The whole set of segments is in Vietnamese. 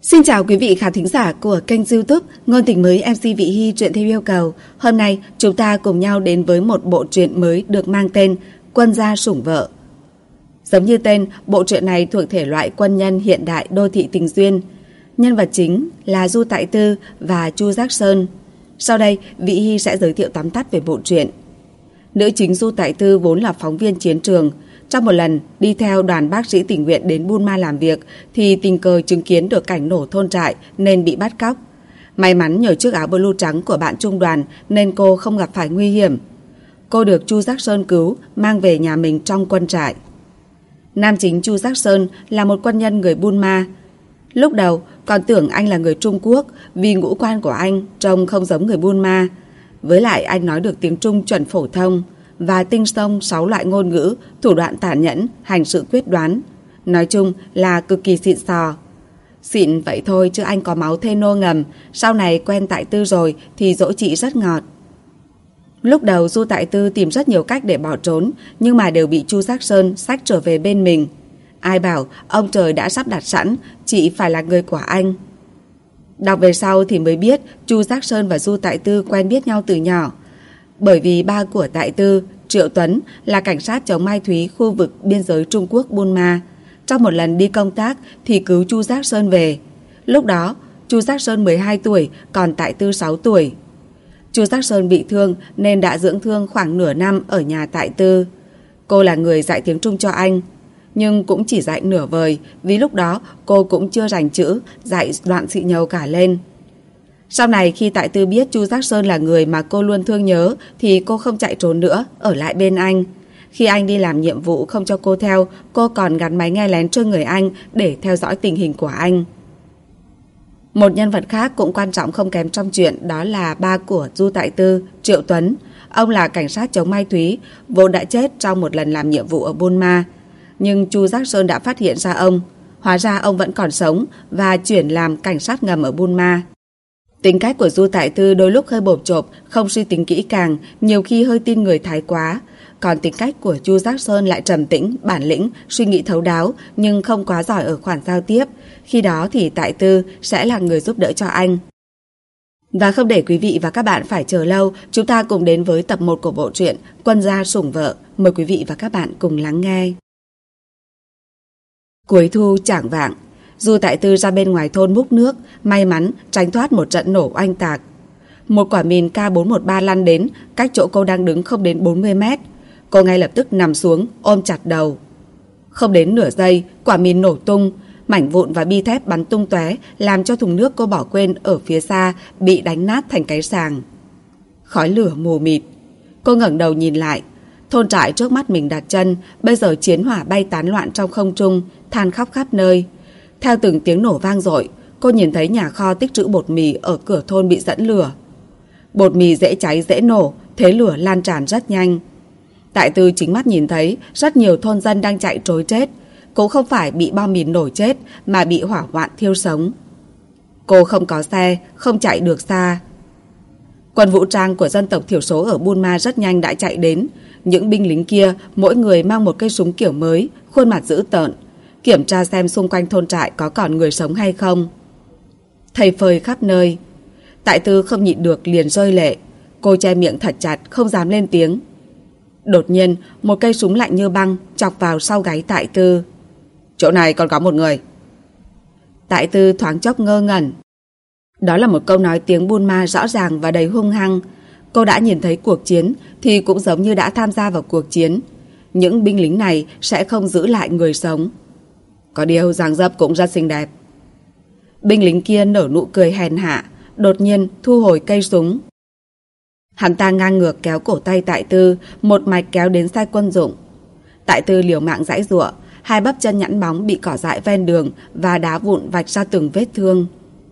Xin chào quý vị khán thính giả của kênh YouTube Ngôn Tình Mới MC Vị Hy truyện theo yêu cầu. Hôm nay chúng ta cùng nhau đến với một bộ truyện mới được mang tên Quân gia sủng vợ. Giống như tên, bộ truyện này thuộc thể loại quân nhân hiện đại đô thị tình duyên. Nhân vật chính là Du Tại Tư và Chu Giác Sơn. Sau đây, Vị Hy sẽ giới thiệu tóm tắt về bộ truyện. Nữ chính Du Tại Tư vốn là phóng viên chiến trường. Trong một lần đi theo đoàn bác sĩ tình nguyện đến Bunma làm việc thì tình cờ chứng kiến được cảnh nổ thôn trại nên bị bắt cóc. May mắn nhờ chiếc áo blue trắng của bạn trung đoàn nên cô không gặp phải nguy hiểm. Cô được Chu Giác Sơn cứu, mang về nhà mình trong quân trại. Nam chính Chu Giác Sơn là một quân nhân người Bunma. Lúc đầu còn tưởng anh là người Trung Quốc vì ngũ quan của anh trông không giống người Bunma. Với lại anh nói được tiếng Trung chuẩn phổ thông và tinh thông 6 loại ngôn ngữ, thủ đoạn tàn nhẫn, hành sự quyết đoán. Nói chung là cực kỳ xịn sò. Xịn vậy thôi chứ anh có máu thê nô ngầm, sau này quen Tại Tư rồi thì dỗ chị rất ngọt. Lúc đầu Du Tại Tư tìm rất nhiều cách để bỏ trốn, nhưng mà đều bị Chu Giác Sơn xách trở về bên mình. Ai bảo ông trời đã sắp đặt sẵn, chị phải là người của anh. Đọc về sau thì mới biết Chu Giác Sơn và Du Tại Tư quen biết nhau từ nhỏ. Bởi vì ba của Tại Tư, Triệu Tuấn, là cảnh sát chống ma túy khu vực biên giới Trung Quốc Bunma. Trong một lần đi công tác thì cứu Chu Giác Sơn về. Lúc đó, Chu Giác Sơn 12 tuổi, còn Tại Tư 6 tuổi. Chu Giác Sơn bị thương nên đã dưỡng thương khoảng nửa năm ở nhà Tại Tư. Cô là người dạy tiếng Trung cho anh, nhưng cũng chỉ dạy nửa vời vì lúc đó cô cũng chưa rành chữ, dạy loạn xị nhầu cả lên. Sau này khi Tại Tư biết Chu Giác Sơn là người mà cô luôn thương nhớ thì cô không chạy trốn nữa, ở lại bên anh. Khi anh đi làm nhiệm vụ không cho cô theo, cô còn gắn máy nghe lén trên người anh để theo dõi tình hình của anh. Một nhân vật khác cũng quan trọng không kém trong chuyện đó là ba của Du Tại Tư, Triệu Tuấn. Ông là cảnh sát chống ma túy, vốn đã chết trong một lần làm nhiệm vụ ở Bunma. Nhưng Chu Giác Sơn đã phát hiện ra ông. Hóa ra ông vẫn còn sống và chuyển làm cảnh sát ngầm ở Bunma. Tính cách của Du Tại Tư đôi lúc hơi bộp chộp, không suy tính kỹ càng, nhiều khi hơi tin người thái quá. Còn tính cách của Chu Giác Sơn lại trầm tĩnh, bản lĩnh, suy nghĩ thấu đáo nhưng không quá giỏi ở khoản giao tiếp. Khi đó thì Tại Tư sẽ là người giúp đỡ cho anh. Và không để quý vị và các bạn phải chờ lâu, chúng ta cùng đến với tập 1 của bộ truyện Quân gia sủng vợ. Mời quý vị và các bạn cùng lắng nghe. Cuối thu chảng vạng, Du Tại Tư ra bên ngoài thôn múc nước, may mắn tránh thoát một trận nổ oanh tạc. Một quả mìn K413 lăn đến, cách chỗ cô đang đứng không đến 40 mét. Cô ngay lập tức nằm xuống, ôm chặt đầu. Không đến nửa giây, quả mìn nổ tung, mảnh vụn và bi thép bắn tung tóe, làm cho thùng nước cô bỏ quên ở phía xa bị đánh nát thành cái sàng. Khói lửa mù mịt. Cô ngẩng đầu nhìn lại. Thôn trại trước mắt mình đặt chân, bây giờ chiến hỏa bay tán loạn trong không trung, than khóc khắp nơi. Theo từng tiếng nổ vang dội, cô nhìn thấy nhà kho tích trữ bột mì ở cửa thôn bị dẫn lửa. Bột mì dễ cháy dễ nổ, thế lửa lan tràn rất nhanh. Tại Tư chính mắt nhìn thấy rất nhiều thôn dân đang chạy trối chết. Cũng không phải bị bom mìn nổ chết mà bị hỏa hoạn thiêu sống. Cô không có xe, không chạy được xa. Quân vũ trang của dân tộc thiểu số ở Bunma rất nhanh đã chạy đến. Những binh lính kia mỗi người mang một cây súng kiểu mới, khuôn mặt dữ tợn, kiểm tra xem xung quanh thôn trại có còn người sống hay không. Thây phơi khắp nơi. Tại Tư không nhịn được liền rơi lệ. Cô che miệng thật chặt, không dám lên tiếng. Đột nhiên một cây súng lạnh như băng chọc vào sau gáy Tại Tư. Chỗ này còn có một người. Tại Tư thoáng chốc ngơ ngẩn. Đó là một câu nói tiếng Bunma rõ ràng và đầy hung hăng. Cô đã nhìn thấy cuộc chiến thì cũng giống như đã tham gia vào cuộc chiến. Những binh lính này sẽ không giữ lại người sống. Có điều dáng dấp cũng rất xinh đẹp. Binh lính kia nở nụ cười hèn hạ, đột nhiên thu hồi cây súng. Hắn ta ngang ngược kéo cổ tay Tại Tư, một mạch kéo đến xe quân dụng. Tại Tư liều mạng giãy giụa, hai bắp chân nhẵn bóng bị cỏ dại ven đường và đá vụn vạch ra từng vết thương.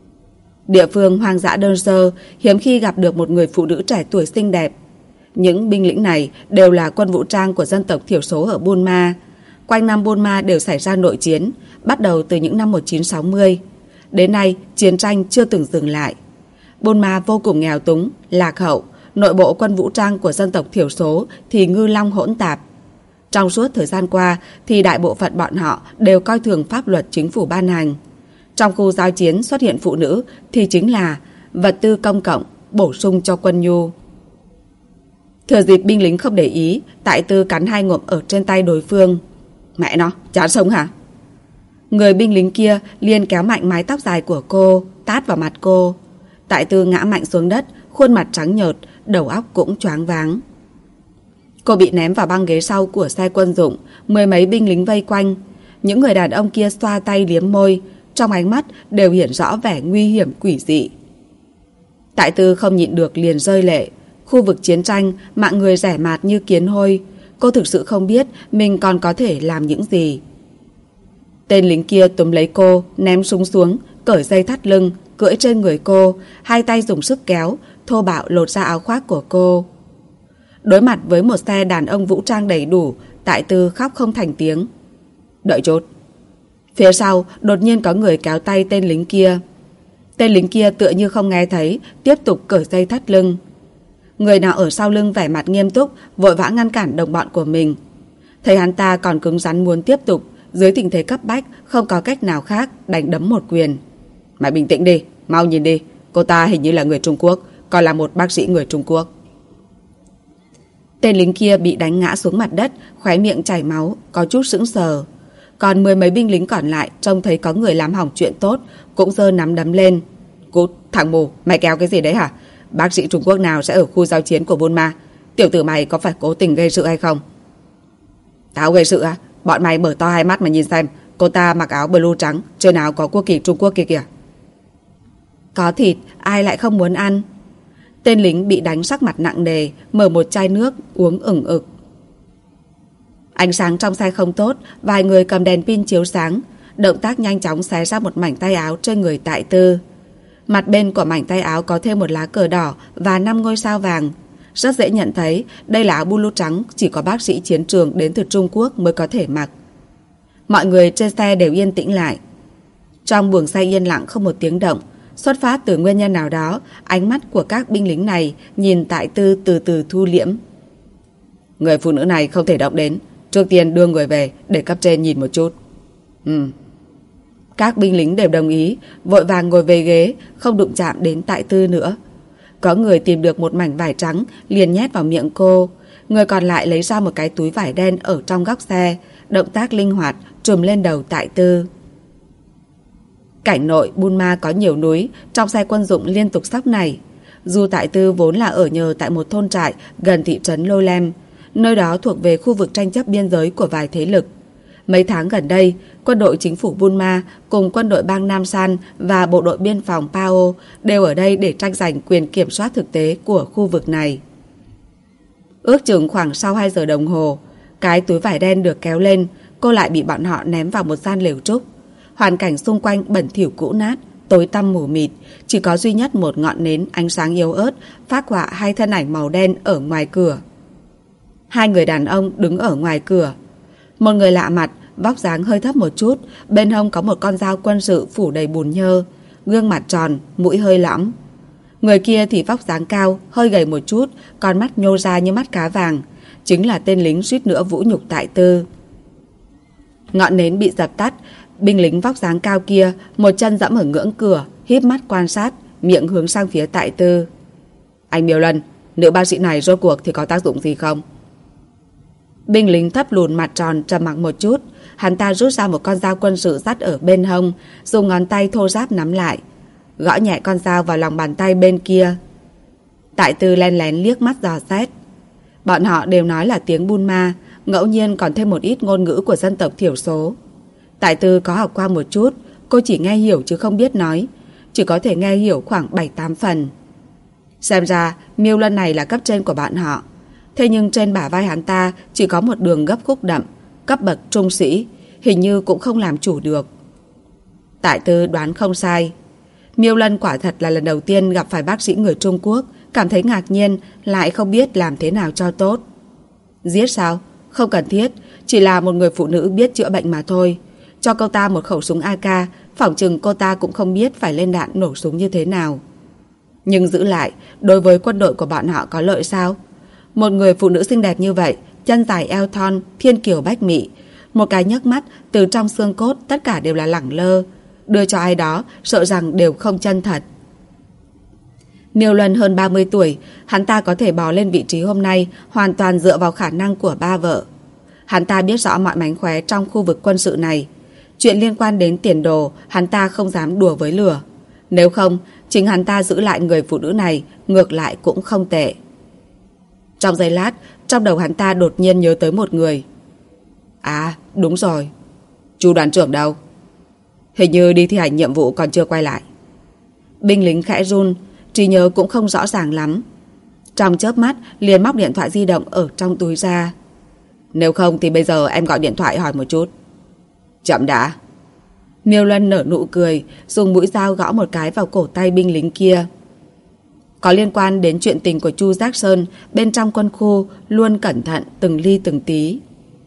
Địa phương hoang dã đơn sơ, hiếm khi gặp được một người phụ nữ trẻ tuổi xinh đẹp. Những binh lính này đều là quân vũ trang của dân tộc thiểu số ở Bunma. Quanh năm Bunma đều xảy ra nội chiến, bắt đầu từ những năm 1960. Đến nay, chiến tranh chưa từng dừng lại. Bunma vô cùng nghèo túng, lạc hậu, nội bộ quân vũ trang của dân tộc thiểu số thì ngư long hỗn tạp. Trong suốt thời gian qua thì đại bộ phận bọn họ đều coi thường pháp luật chính phủ ban hành. Trong khu giao chiến xuất hiện phụ nữ thì chính là vật tư công cộng bổ sung cho quân nhu. Thừa dịp binh lính không để ý, Tại Tư cắn 2 ngụm ở trên tay đối phương. Mẹ nó, chán sống hả? Người binh lính kia liền kéo mạnh mái tóc dài của cô, tát vào mặt cô. Tại Tư ngã mạnh xuống đất, khuôn mặt trắng nhợt, đầu óc cũng choáng váng. Cô bị ném vào băng ghế sau của xe quân dụng, 10 mấy binh lính vây quanh. Những người đàn ông kia xoa tay liếm môi, trong ánh mắt đều hiện rõ vẻ nguy hiểm quỷ dị. Tại Tư không nhịn được liền rơi lệ. Khu vực chiến tranh, mạng người rẻ mạt như kiến hôi. Cô thực sự không biết mình còn có thể làm những gì. Tên lính kia túm lấy cô, ném súng xuống, cởi dây thắt lưng, cưỡi trên người cô, 2 tay dùng sức kéo, thô bạo lột ra áo khoác của cô. Đối mặt với một xe đàn ông vũ trang đầy đủ, Tại Tư khóc không thành tiếng. Đợi chút. Phía sau đột nhiên có người kéo tay tên lính kia. Tên lính kia tựa như không nghe thấy, tiếp tục cởi dây thắt lưng. Người nào ở sau lưng vẻ mặt nghiêm túc, vội vã ngăn cản đồng bọn của mình. Thấy hắn ta còn cứng rắn muốn tiếp tục, dưới tình thế cấp bách không có cách nào khác, đánh đấm một quyền. Mày bình tĩnh đi, mau nhìn đi, cô ta hình như là người Trung Quốc, còn là một bác sĩ người Trung Quốc. Tên lính kia bị đánh ngã xuống mặt đất, khóe miệng chảy máu, có chút sững sờ. Còn 10 mấy binh lính còn lại trông thấy có người làm hỏng chuyện tốt, cũng giơ nắm đấm lên. Cút, thằng mù, mày kéo cái gì đấy hả? Bác sĩ Trung Quốc nào sẽ ở khu giao chiến của Bunma? Tiểu tử mày có phải cố tình gây sự hay không? Tao gây sự à? Bọn mày mở to hai mắt mà nhìn xem, cô ta mặc áo blue trắng, trên áo có quốc kỳ Trung Quốc kia kìa. Có thịt, ai lại không muốn ăn? Tên lính bị đánh sắc mặt nặng nề, mở một chai nước, uống ửng ực. Ánh sáng trong xe không tốt, vài người cầm đèn pin chiếu sáng, động tác nhanh chóng xé ra một mảnh tay áo trên người Tại Tư. Mặt bên của mảnh tay áo có thêm một lá cờ đỏ và 5 ngôi sao vàng. Rất dễ nhận thấy đây là áo blue trắng chỉ có bác sĩ chiến trường đến từ Trung Quốc mới có thể mặc. Mọi người trên xe đều yên tĩnh lại. Trong buồng xe yên lặng không một tiếng động. Xuất phát từ nguyên nhân nào đó, ánh mắt của các binh lính này nhìn Tại Tư từ từ thu liễm. Người phụ nữ này không thể động đến. Trước tiên đưa người về để cấp trên nhìn một chút. Các binh lính đều đồng ý, vội vàng ngồi về ghế, không đụng chạm đến Tại Tư nữa. Có người tìm được một mảnh vải trắng, liền nhét vào miệng cô. Người còn lại lấy ra một cái túi vải đen ở trong góc xe, động tác linh hoạt, trùm lên đầu Tại Tư. Cảnh nội Bunma có nhiều núi, trong xe quân dụng liên tục sóc này. Dù Tại Tư vốn là ở nhờ tại một thôn trại gần thị trấn Lolem, nơi đó thuộc về khu vực tranh chấp biên giới của vài thế lực. Mấy tháng gần đây, quân đội chính phủ Bunma cùng quân đội bang Nam San và bộ đội biên phòng Pao đều ở đây để tranh giành quyền kiểm soát thực tế của khu vực này. Ước chừng khoảng sau 2 giờ đồng hồ, cái túi vải đen được kéo lên, cô lại bị bọn họ ném vào một gian lều trúc. Hoàn cảnh xung quanh bẩn thỉu cũ nát, tối tăm mù mịt, chỉ có duy nhất một ngọn nến ánh sáng yếu ớt phác họa 2 thân ảnh màu đen ở ngoài cửa. 2 người đàn ông đứng ở ngoài cửa. Một người lạ mặt, vóc dáng hơi thấp một chút, bên hông có một con dao quân sự phủ đầy bùn nhơ, gương mặt tròn, mũi hơi lõm. Người kia thì vóc dáng cao, hơi gầy một chút, con mắt nhô ra như mắt cá vàng, chính là tên lính suýt nữa vũ nhục Tại Tư. Ngọn nến bị dập tắt, binh lính vóc dáng cao kia một chân dẫm ở ngưỡng cửa, híp mắt quan sát, miệng hướng sang phía Tại Tư. Anh Miêu Lân, nữ bác sĩ này rốt cuộc thì có tác dụng gì không? Binh lính thấp lùn mặt tròn trầm mặc một chút, hắn ta rút ra một con dao quân sự dắt ở bên hông, dùng ngón tay thô ráp nắm lại, gõ nhẹ con dao vào lòng bàn tay bên kia. Tại Tư len lén liếc mắt dò xét. Bọn họ đều nói là tiếng Bunma, ngẫu nhiên còn thêm một ít ngôn ngữ của dân tộc thiểu số. Tại Tư có học qua một chút, cô chỉ nghe hiểu chứ không biết nói, chỉ có thể nghe hiểu khoảng 7-8 phần. Xem ra Miêu Lân này là cấp trên của bọn họ. Thế nhưng trên bả vai hắn ta chỉ có một đường gấp khúc đậm, cấp bậc trung sĩ, hình như cũng không làm chủ được. Tại Tư đoán không sai. Miêu Lân quả thật là lần đầu tiên gặp phải bác sĩ người Trung Quốc, cảm thấy ngạc nhiên, lại không biết làm thế nào cho tốt. Giết sao? Không cần thiết, chỉ là một người phụ nữ biết chữa bệnh mà thôi. Cho cô ta một khẩu súng AK, phỏng chừng cô ta cũng không biết phải lên đạn nổ súng như thế nào. Nhưng giữ lại, đối với quân đội của bọn họ có lợi sao? Một người phụ nữ xinh đẹp như vậy, chân dài eo thon, thiên kiều bách mị, một cái nhấc mắt, từ trong xương cốt tất cả đều là lẳng lơ. đưa cho ai đó sợ rằng đều không chân thật. Miêu Luân hơn 30 tuổi, hắn ta có thể bò lên vị trí hôm nay hoàn toàn dựa vào khả năng của ba vợ. Hắn ta biết rõ mọi mánh khóe trong khu vực quân sự này. Chuyện liên quan đến tiền đồ, hắn ta không dám đùa với lửa. Nếu không, chính hắn ta giữ lại người phụ nữ này, ngược lại cũng không tệ. Trong giây lát, trong đầu hắn ta đột nhiên nhớ tới một người. À, đúng rồi. Chu đoàn trưởng đâu? Hình như đi thi hành nhiệm vụ còn chưa quay lại. Binh lính khẽ run, trí nhớ cũng không rõ ràng lắm. Trong chớp mắt liền móc điện thoại di động ở trong túi ra. Nếu không thì bây giờ em gọi điện thoại hỏi một chút. Chậm đã. Miêu Luân nở nụ cười, dùng mũi dao gõ một cái vào cổ tay binh lính kia. Có liên quan đến chuyện tình của Chu Giác Sơn, bên trong quân khu luôn cẩn thận từng ly từng tí.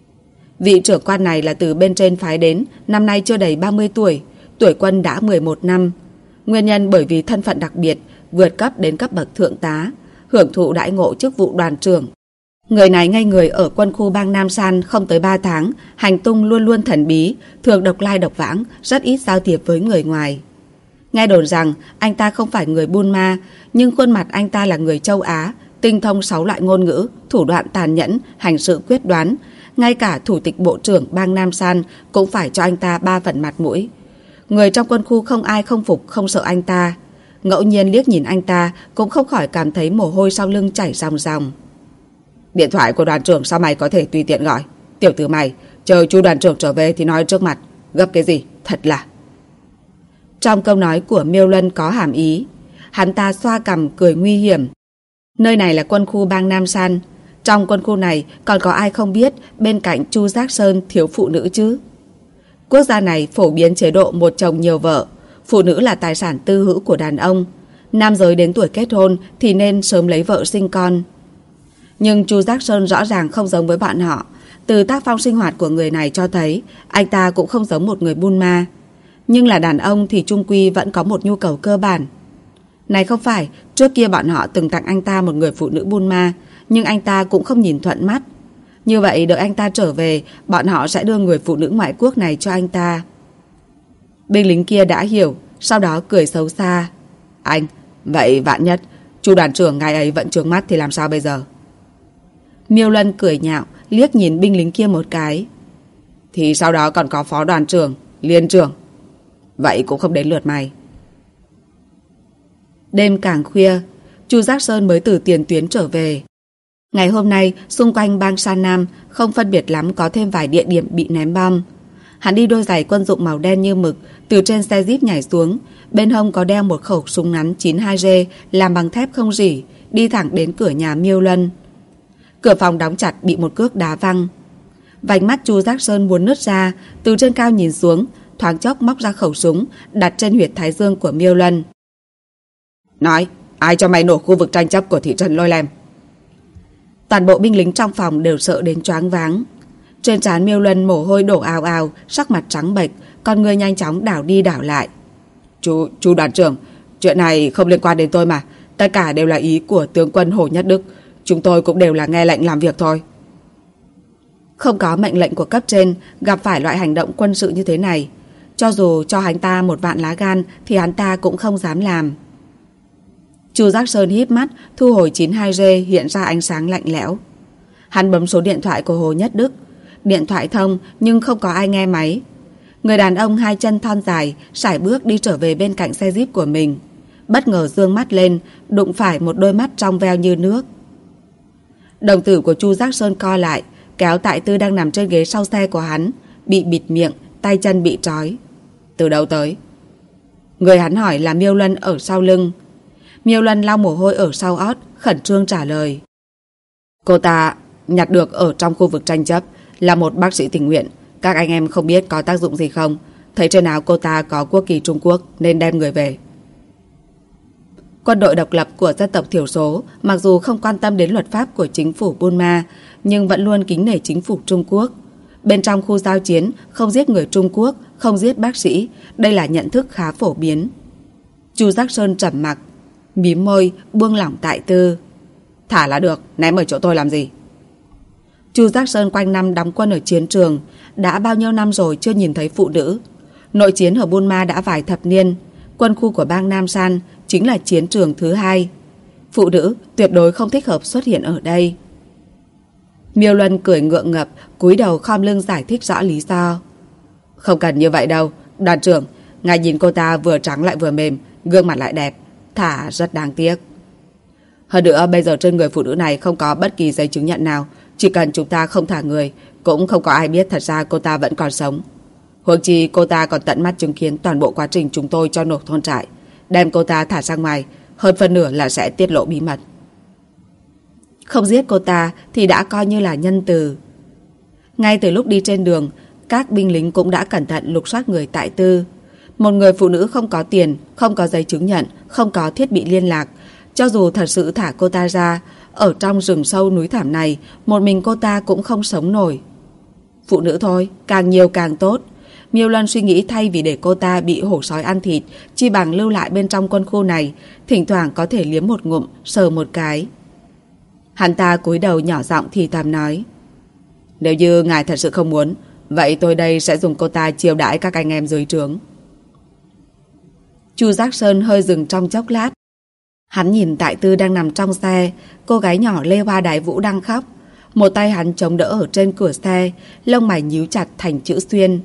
Vị trưởng quan này là từ bên trên phái đến, năm nay chưa đầy 30 tuổi, tuổi quân đã 11 năm. Nguyên nhân bởi vì thân phận đặc biệt, vượt cấp đến cấp bậc thượng tá, hưởng thụ đãi ngộ chức vụ đoàn trưởng. Người này ngây người ở quân khu bang Nam San không tới 3 tháng, hành tung luôn luôn thần bí, thường độc lai độc vãng, rất ít giao thiệp với người ngoài. Nghe đồn rằng anh ta không phải người Buôn Ma, nhưng khuôn mặt anh ta là người châu Á, tinh thông 6 loại ngôn ngữ, thủ đoạn tàn nhẫn, hành sự quyết đoán. Ngay cả thủ tịch bộ trưởng bang Nam San cũng phải cho anh ta 3 phần mặt mũi. Người trong quân khu không ai không phục, không sợ anh ta. Ngẫu nhiên liếc nhìn anh ta cũng không khỏi cảm thấy mồ hôi sau lưng chảy ròng ròng. Điện thoại của đoàn trưởng sao mày có thể tùy tiện gọi? Tiểu tử mày, chờ Chu đoàn trưởng trở về thì nói trước mặt. Gấp cái gì? Thật là... Trong câu nói của Miêu Luân có hàm ý. Hắn ta xoa cằm cười nguy hiểm. Nơi này là quân khu bang Nam San. Trong quân khu này còn có ai không biết bên cạnh Chu Giác Sơn thiếu phụ nữ chứ? Quốc gia này phổ biến chế độ một chồng nhiều vợ. Phụ nữ là tài sản tư hữu của đàn ông. Nam giới đến tuổi kết hôn thì nên sớm lấy vợ sinh con. Nhưng Chu Giác Sơn rõ ràng không giống với bọn họ. Từ tác phong sinh hoạt của người này cho thấy anh ta cũng không giống một người Buôn Ma. Nhưng là đàn ông thì chung quy vẫn có một nhu cầu cơ bản. Này không phải, trước kia bọn họ từng tặng anh ta một người phụ nữ Buôn Ma, nhưng anh ta cũng không nhìn thuận mắt. Như vậy đợi anh ta trở về, bọn họ sẽ đưa người phụ nữ ngoại quốc này cho anh ta. Binh lính kia đã hiểu, sau đó cười xấu xa. Anh, vậy vạn nhất Chu đoàn trưởng ngài ấy vẫn trướng mắt thì làm sao bây giờ? Miêu Luân cười nhạo, liếc nhìn binh lính kia một cái. Thì sau đó còn có phó đoàn trưởng, liên trưởng. Vậy cũng không đến lượt mày. Đêm càng khuya, Chu Giác Sơn mới từ tiền tuyến trở về. Ngày hôm nay, xung quanh bang San Nam không phân biệt lắm có thêm vài địa điểm bị ném bom. Hắn đi đôi giày quân dụng màu đen như mực, từ trên xe jeep nhảy xuống, bên hông có đeo một khẩu súng ngắn 92G làm bằng thép không rỉ, đi thẳng đến cửa nhà Miêu Luân. Cửa phòng đóng chặt bị một cước đá văng. Vành mắt Chu Giác Sơn muốn nứt ra, từ trên cao nhìn xuống, thoáng chốc móc ra khẩu súng, đặt trên huyệt thái dương của Miêu Luân. Nói, ai cho mày nổ khu vực tranh chấp của thị trấn Lôi Lem? Toàn bộ binh lính trong phòng đều sợ đến choáng váng. Trên trán Miêu Luân mồ hôi đổ ào ào, sắc mặt trắng bệch, con người nhanh chóng đảo đi đảo lại. Chu đoàn trưởng, chuyện này không liên quan đến tôi mà. Tất cả đều là ý của tướng quân Hồ Nhất Đức. Chúng tôi cũng đều là nghe lệnh làm việc thôi. Không có mệnh lệnh của cấp trên, gặp phải loại hành động quân sự như thế này, cho dù cho hắn ta một vạn lá gan thì hắn ta cũng không dám làm. Chu Giác Sơn híp mắt, thu hồi 92G hiện ra ánh sáng lạnh lẽo. Hắn bấm số điện thoại của Hồ Nhất Đức. Điện thoại thông nhưng không có ai nghe máy. Người đàn ông hai chân thon dài sải bước đi trở về bên cạnh xe jeep của mình. Bất ngờ giương mắt lên, đụng phải một đôi mắt trong veo như nước. Đồng tử của Chu Giác Sơn co lại, kéo Tại Tư đang nằm trên ghế sau xe của hắn, bị bịt miệng, tay chân bị trói. Từ đâu tới? Người hắn hỏi là Miêu Luân ở sau lưng. Miêu Luân lau mồ hôi ở sau ót, khẩn trương trả lời. Cô ta nhặt được ở trong khu vực tranh chấp, là một bác sĩ tình nguyện. Các anh em không biết có tác dụng gì không. Thấy trên áo cô ta có quốc kỳ Trung Quốc nên đem người về. Quân đội độc lập của dân tộc thiểu số mặc dù không quan tâm đến luật pháp của chính phủ Buôn Ma, nhưng vẫn luôn kính nể chính phủ Trung Quốc. Bên trong khu giao chiến không giết người Trung Quốc, không giết bác sĩ. Đây là nhận thức khá phổ biến. Chu Giác Sơn trầm mặc, mím môi, buông lỏng Tại Tư. Thả là được, ném ở chỗ tôi làm gì? Chu Giác Sơn quanh năm đóng quân ở chiến trường, đã bao nhiêu năm rồi chưa nhìn thấy phụ nữ. Nội chiến ở Burma đã vài thập niên. Quân khu của bang Nam San chính là chiến trường thứ hai. Phụ nữ tuyệt đối không thích hợp xuất hiện ở đây. Miêu Luân cười ngượng ngập, cúi đầu khom lưng giải thích rõ lý do. Không cần như vậy đâu, đoàn trưởng. Ngài nhìn cô ta vừa trắng lại vừa mềm, gương mặt lại đẹp, thả rất đáng tiếc. Hơn nữa bây giờ trên người phụ nữ này không có bất kỳ giấy chứng nhận nào. Chỉ cần chúng ta không thả người, cũng không có ai biết thật ra cô ta vẫn còn sống. Huống chi cô ta còn tận mắt chứng kiến toàn bộ quá trình chúng tôi cho nổ thôn trại. Đem cô ta thả ra ngoài, hơn phân nửa là sẽ tiết lộ bí mật. Không giết cô ta thì đã coi như là nhân từ. Ngay từ lúc đi trên đường, các binh lính cũng đã cẩn thận lục soát người Tại Tư. Một người phụ nữ không có tiền, không có giấy chứng nhận, không có thiết bị liên lạc. Cho dù thật sự thả cô ta ra, ở trong rừng sâu núi thảm này, một mình cô ta cũng không sống nổi. Phụ nữ thôi, càng nhiều càng tốt. Miêu Luân suy nghĩ thay vì để cô ta bị hổ sói ăn thịt, chi bằng lưu lại bên trong quân khu này, thỉnh thoảng có thể liếm một ngụm, sờ một cái. Hắn ta cúi đầu nhỏ giọng thì thầm nói: Nếu như ngài thật sự không muốn, vậy tôi đây sẽ dùng cô ta chiêu đãi các anh em dưới trướng. Chu Giác Sơn hơi dừng trong chốc lát. Hắn nhìn Tại Tư đang nằm trong xe, cô gái nhỏ Lê Hoa Đái Vũ đang khóc. Một tay hắn chống đỡ ở trên cửa xe, lông mày nhíu chặt thành chữ xuyên.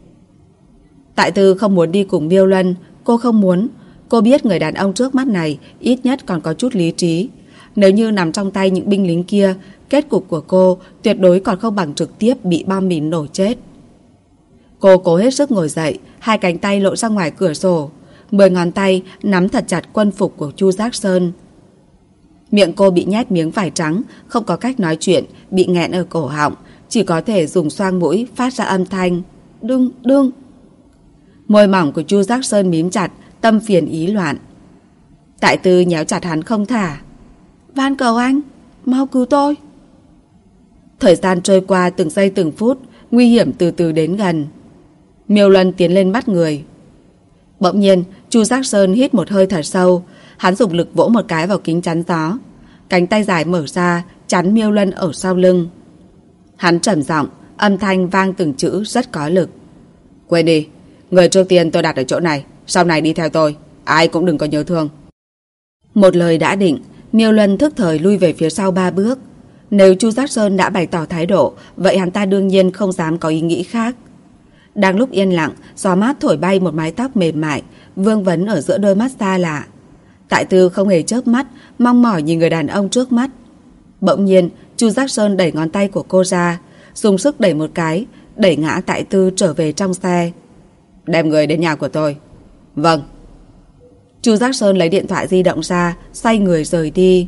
Tại Tư không muốn đi cùng Miêu Luân, cô không muốn. Cô biết người đàn ông trước mắt này ít nhất còn có chút lý trí. Nếu như nằm trong tay những binh lính kia, kết cục của cô tuyệt đối còn không bằng trực tiếp bị bom mìn nổ chết. Cô cố hết sức ngồi dậy, hai cánh tay lộ ra ngoài cửa sổ, 10 ngón tay nắm thật chặt quân phục của Chu Giác Sơn. Miệng cô bị nhét miếng vải trắng, không có cách nói chuyện, bị nghẹn ở cổ họng, chỉ có thể dùng xoang mũi phát ra âm thanh đương đương. Môi mỏng của Chu Giác Sơn mím chặt, tâm phiền ý loạn. Tại Tư nhéo chặt hắn không thả. Van cầu anh, mau cứu tôi. Thời gian trôi qua từng giây từng phút, nguy hiểm từ từ đến gần. Miêu Luân tiến lên bắt người. Bỗng nhiên, Chu Giác Sơn hít một hơi thật sâu, hắn dùng lực vỗ một cái vào kính chắn gió. Cánh tay dài mở ra, chắn Miêu Luân ở sau lưng. Hắn trầm giọng, âm thanh vang từng chữ rất có lực. Quên đi, người trước tiên tôi đặt ở chỗ này, sau này đi theo tôi, ai cũng đừng có nhớ thương. Một lời đã định, Miêu Luân thức thời lui về phía sau 3 bước. Nếu Chu Giác Sơn đã bày tỏ thái độ, vậy hắn ta đương nhiên không dám có ý nghĩ khác. Đang lúc yên lặng, gió mát thổi bay một mái tóc mềm mại, vương vấn ở giữa đôi mắt xa lạ. Tại Tư không hề chớp mắt, mong mỏi nhìn người đàn ông trước mắt. Bỗng nhiên, Chu Giác Sơn đẩy ngón tay của cô ra, dùng sức đẩy một cái, đẩy ngã Tại Tư trở về trong xe. Đem người đến nhà của tôi. Vâng. Chu Giác Sơn lấy điện thoại di động ra, xoay người rời đi.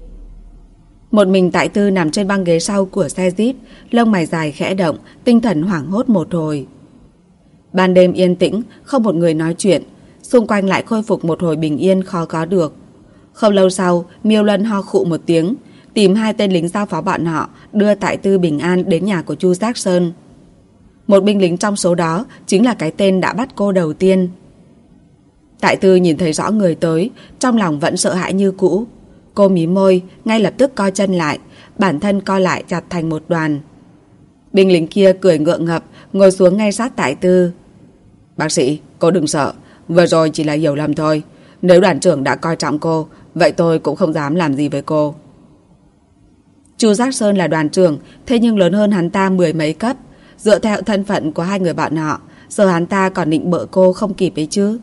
Một mình Tại Tư nằm trên băng ghế sau của xe Jeep, lông mày dài khẽ động, tinh thần hoảng hốt một hồi. Ban đêm yên tĩnh, không một người nói chuyện, xung quanh lại khôi phục một hồi bình yên khó có được. Không lâu sau, Miêu Luân ho khụ một tiếng, tìm 2 tên lính giao phó bọn họ, đưa Tại Tư bình an đến nhà của Chu Giác Sơn. Một binh lính trong số đó chính là cái tên đã bắt cô đầu tiên. Tại Tư nhìn thấy rõ người tới, trong lòng vẫn sợ hãi như cũ. Cô mí môi, ngay lập tức co chân lại, bản thân co lại chặt thành một đoàn. Binh lính kia cười ngượng ngập, ngồi xuống ngay sát Tại Tư. Bác sĩ, cô đừng sợ, vừa rồi chỉ là hiểu lầm thôi. Nếu đoàn trưởng đã coi trọng cô, vậy tôi cũng không dám làm gì với cô. Chu Giác Sơn là đoàn trưởng, thế nhưng lớn hơn hắn ta 10 mấy cấp. Dựa theo thân phận của hai người bọn họ, giờ hắn ta còn định bợ cô không kịp ấy chứ.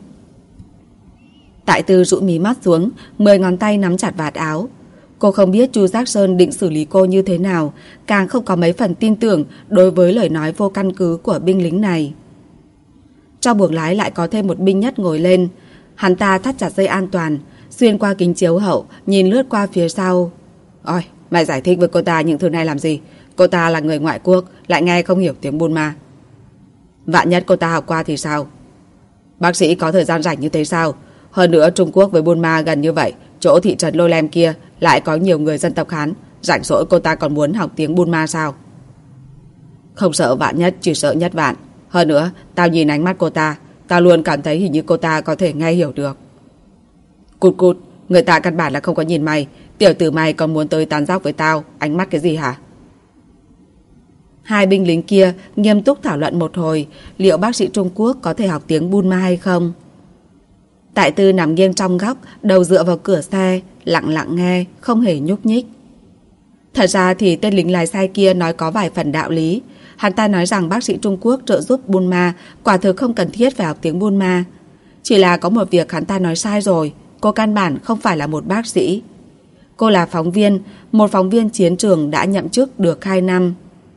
Tại Tư rũ mí mắt xuống, 10 ngón tay nắm chặt vạt áo. Cô không biết Chu Giác Sơn định xử lý cô như thế nào, càng không có mấy phần tin tưởng đối với lời nói vô căn cứ của binh lính này. Trong buồng lái lại có thêm một binh nhất ngồi lên. Hắn ta thắt chặt dây an toàn, xuyên qua kính chiếu hậu, nhìn lướt qua phía sau. Ôi, mày giải thích với cô ta những thứ này làm gì? Cô ta là người ngoại quốc, lại nghe không hiểu tiếng Burma. Vạn nhất cô ta học qua thì sao? Bác sĩ có thời gian rảnh như thế sao? Hơn nữa Trung Quốc với Burma gần như vậy, chỗ thị trấn Lôi Lem kia lại có nhiều người dân tộc Hán, rảnh rỗi cô ta còn muốn học tiếng Burma sao? Không sợ vạn nhất, chỉ sợ nhất vạn. Hơn nữa, tao nhìn ánh mắt cô ta, tao luôn cảm thấy hình như cô ta có thể nghe hiểu được. Cút cút, người ta căn bản là không có nhìn mày. Tiểu tử mày còn muốn tới tán dóc với tao, ánh mắt cái gì hả? Hai binh lính kia nghiêm túc thảo luận một hồi liệu bác sĩ Trung Quốc có thể học tiếng Bunma hay không. Tại Tư nằm nghiêng trong góc, đầu dựa vào cửa xe, lặng lặng nghe, không hề nhúc nhích. Thật ra thì tên lính lái xe kia nói có vài phần đạo lý. Hắn ta nói rằng bác sĩ Trung Quốc trợ giúp Bunma quả thực không cần thiết phải học tiếng Bunma. Chỉ là có một việc hắn ta nói sai rồi, cô căn bản không phải là một bác sĩ. Cô là phóng viên, một phóng viên chiến trường đã nhậm chức được 2 năm.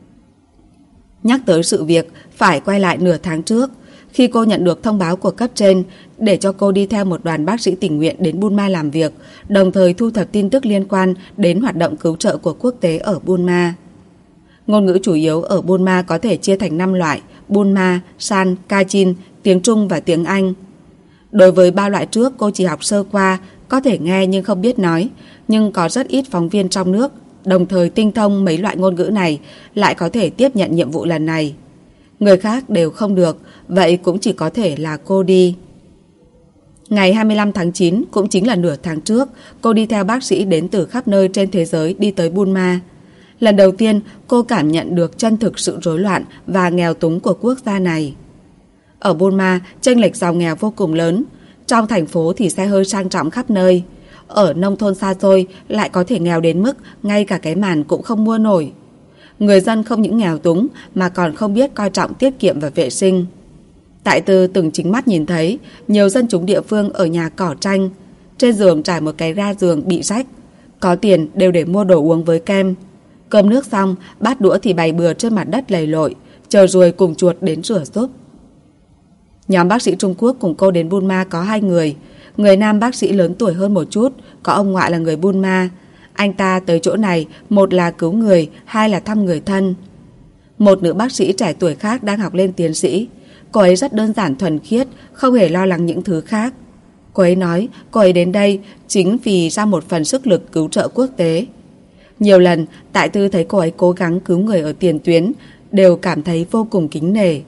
Nhắc tới sự việc phải quay lại nửa tháng trước, khi cô nhận được thông báo của cấp trên để cho cô đi theo một đoàn bác sĩ tình nguyện đến Bunma làm việc, đồng thời thu thập tin tức liên quan đến hoạt động cứu trợ của quốc tế ở Bunma. Ngôn ngữ chủ yếu ở Bunma có thể chia thành 5 loại: Bunma, San, Kachin, tiếng Trung và tiếng Anh. Đối với 3 loại trước cô chỉ học sơ qua, có thể nghe nhưng không biết nói, nhưng có rất ít phóng viên trong nước đồng thời tinh thông mấy loại ngôn ngữ này lại có thể tiếp nhận nhiệm vụ lần này. Người khác đều không được, vậy cũng chỉ có thể là cô đi. Ngày 25 tháng 9, cũng chính là nửa tháng trước, cô đi theo bác sĩ đến từ khắp nơi trên thế giới đi tới Bunma. Lần đầu tiên, cô cảm nhận được chân thực sự rối loạn và nghèo túng của quốc gia này. Ở Bunma, chênh lệch giàu nghèo vô cùng lớn. Trong thành phố thì xe hơi sang trọng khắp nơi. Ở nông thôn xa xôi lại có thể nghèo đến mức ngay cả cái màn cũng không mua nổi. Người dân không những nghèo túng mà còn không biết coi trọng tiết kiệm và vệ sinh. Tại Tư từng chính mắt nhìn thấy nhiều dân chúng địa phương ở nhà cỏ tranh, trên giường trải một cái ga giường bị rách, có tiền đều để mua đồ uống với kem. Cơm nước xong, bát đũa thì bày bừa trên mặt đất lầy lội, chờ ruồi cùng chuột đến rửa giúp. Nhóm bác sĩ Trung Quốc cùng cô đến Bunma có 2 người. Người nam bác sĩ lớn tuổi hơn một chút, có ông ngoại là người Bunma. Anh ta tới chỗ này, một là cứu người, 2 là thăm người thân. Một nữ bác sĩ trẻ tuổi khác đang học lên tiến sĩ. Cô ấy rất đơn giản thuần khiết, không hề lo lắng những thứ khác. Cô ấy nói cô ấy đến đây chính vì ra một phần sức lực cứu trợ quốc tế. Nhiều lần Tại Tư thấy cô ấy cố gắng cứu người ở tiền tuyến đều cảm thấy vô cùng kính nể.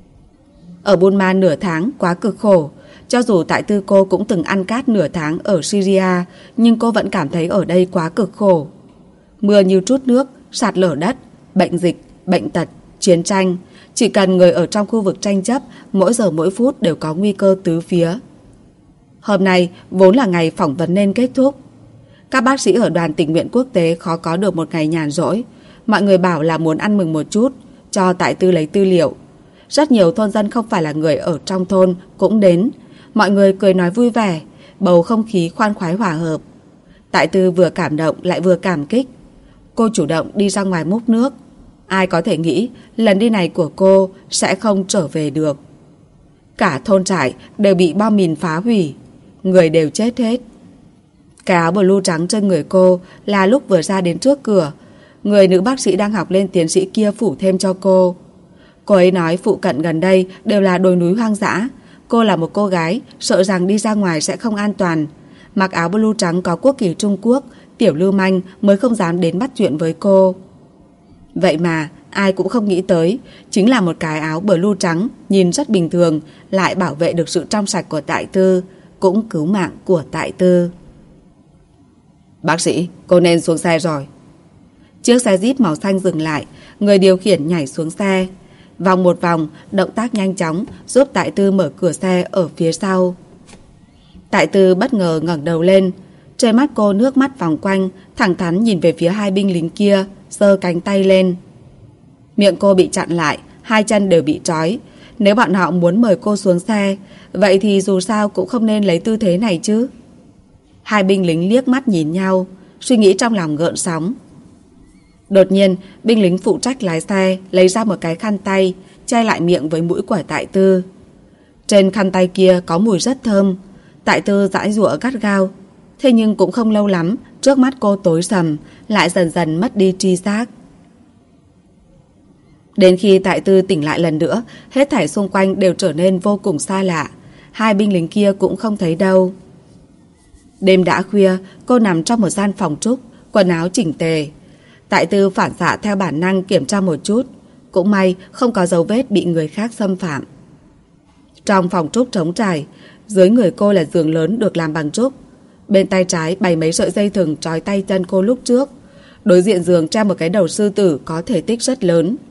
Ở Bunma nửa tháng quá cực khổ. Cho dù Tại Tư cô cũng từng ăn cát nửa tháng ở Syria, nhưng cô vẫn cảm thấy ở đây quá cực khổ. Mưa như trút nước, sạt lở đất, bệnh dịch, bệnh tật, chiến tranh. Chỉ cần người ở trong khu vực tranh chấp, mỗi giờ mỗi phút đều có nguy cơ tứ phía. Hôm nay vốn là ngày phỏng vấn nên kết thúc. Các bác sĩ ở đoàn tình nguyện quốc tế khó có được một ngày nhàn rỗi. Mọi người bảo là muốn ăn mừng một chút, cho Tại Tư lấy tư liệu. Rất nhiều thôn dân không phải là người ở trong thôn cũng đến. Mọi người cười nói vui vẻ, bầu không khí khoan khoái hòa hợp. Tại Tư vừa cảm động lại vừa cảm kích. Cô chủ động đi ra ngoài múc nước. Ai có thể nghĩ lần đi này của cô sẽ không trở về được. Cả thôn trại đều bị bom mìn phá hủy, người đều chết hết. Cái áo blue trắng trên người cô là lúc vừa ra đến trước cửa, người nữ bác sĩ đang học lên tiến sĩ kia phủ thêm cho cô. Cô ấy nói phụ cận gần đây đều là đồi núi hoang dã. Cô là một cô gái, sợ rằng đi ra ngoài sẽ không an toàn. Mặc áo blue trắng có quốc kỳ Trung Quốc, tiểu lưu manh mới không dám đến bắt chuyện với cô. Vậy mà ai cũng không nghĩ tới, chính là một cái áo blue trắng nhìn rất bình thường lại bảo vệ được sự trong sạch của Tại Tư, cũng cứu mạng của Tại Tư. Bác sĩ, cô nên xuống xe rồi. Chiếc xe Jeep màu xanh dừng lại, người điều khiển nhảy xuống xe. Vòng một vòng, động tác nhanh chóng giúp Tại Tư mở cửa xe ở phía sau. Tại Tư bất ngờ ngẩng đầu lên. Trên mắt cô nước mắt vòng quanh, thẳng thắn nhìn về phía 2 binh lính kia, giơ cánh tay lên. Miệng cô bị chặn lại, 2 chân đều bị trói. Nếu bọn họ muốn mời cô xuống xe, vậy thì dù sao cũng không nên lấy tư thế này chứ. 2 binh lính liếc mắt nhìn nhau, suy nghĩ trong lòng gợn sóng. Đột nhiên, binh lính phụ trách lái xe lấy ra một cái khăn tay, che lại miệng với mũi của Tại Tư. Trên khăn tay kia có mùi rất thơm. Tại Tư giãy giụa gắt gao. Thế nhưng cũng không lâu lắm, trước mắt cô tối sầm, lại dần dần mất đi tri giác. Đến khi Tại Tư tỉnh lại lần nữa, hết thảy xung quanh đều trở nên vô cùng xa lạ. 2 binh lính kia cũng không thấy đâu. Đêm đã khuya, cô nằm trong một gian phòng trúc, quần áo chỉnh tề. Tại Tư phản xạ theo bản năng kiểm tra một chút. Cũng may không có dấu vết bị người khác xâm phạm. Trong phòng trúc trống trải, dưới người cô là giường lớn được làm bằng trúc. Bên tay trái bày mấy sợi dây thừng trói tay chân cô lúc trước. Đối diện giường treo một cái đầu sư tử có thể tích rất lớn.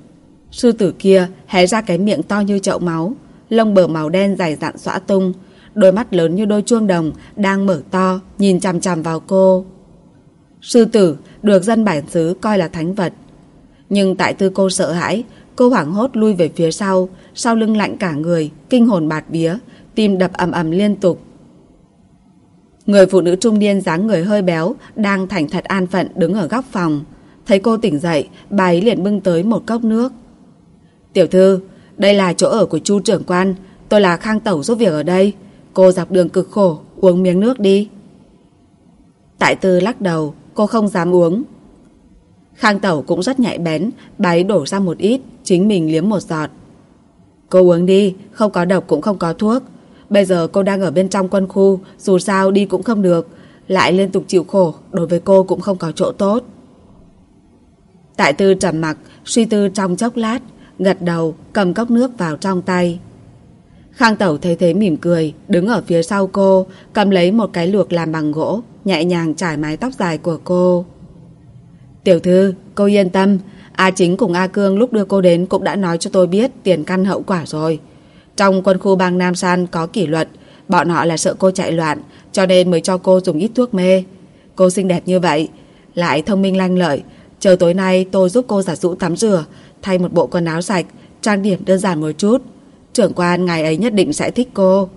Sư tử kia hé ra cái miệng to như chậu máu, lông bờ màu đen dày dặn xõa tung, đôi mắt lớn như đôi chuông đồng đang mở to nhìn chằm chằm vào cô. Sư tử được dân bản xứ coi là thánh vật, nhưng Tại Tư cô sợ hãi, cô hoảng hốt lui về phía sau lưng lạnh cả người, kinh hồn bạt vía, tim đập ầm ầm liên tục. Người phụ nữ trung niên dáng người hơi béo đang thành thật an phận đứng ở góc phòng. Thấy cô tỉnh dậy, bà ấy liền bưng tới một cốc nước. Tiểu thư, đây là chỗ ở của Chu trưởng quan, tôi là Khang Tẩu giúp việc ở đây. Cô dọc đường cực khổ, uống miếng nước đi. Tại Tư lắc đầu, cô không dám uống. Khang Tẩu cũng rất nhạy bén, bà ấy đổ ra một ít, chính mình liếm một giọt. Cô uống đi, không có độc cũng không có thuốc. Bây giờ cô đang ở bên trong quân khu, dù sao đi cũng không được, lại liên tục chịu khổ, đối với cô cũng không có chỗ tốt. Tại Tư trầm mặc, suy tư trong chốc lát, gật đầu, cầm cốc nước vào trong tay. Khang Tẩu thấy thế mỉm cười, đứng ở phía sau cô, cầm lấy một cái luộc làm bằng gỗ, nhẹ nhàng trải mái tóc dài của cô. Tiểu thư, cô yên tâm, A Chính cùng A Cương lúc đưa cô đến cũng đã nói cho tôi biết tiền căn hậu quả rồi. Trong quân khu bang Nam San có kỷ luật, bọn họ là sợ cô chạy loạn, cho nên mới cho cô dùng ít thuốc mê. Cô xinh đẹp như vậy, lại thông minh lanh lợi, chờ tối nay tôi giúp cô giặt giũ tắm rửa, thay một bộ quần áo sạch, trang điểm đơn giản một chút. Trưởng quan ngài ấy nhất định sẽ thích cô.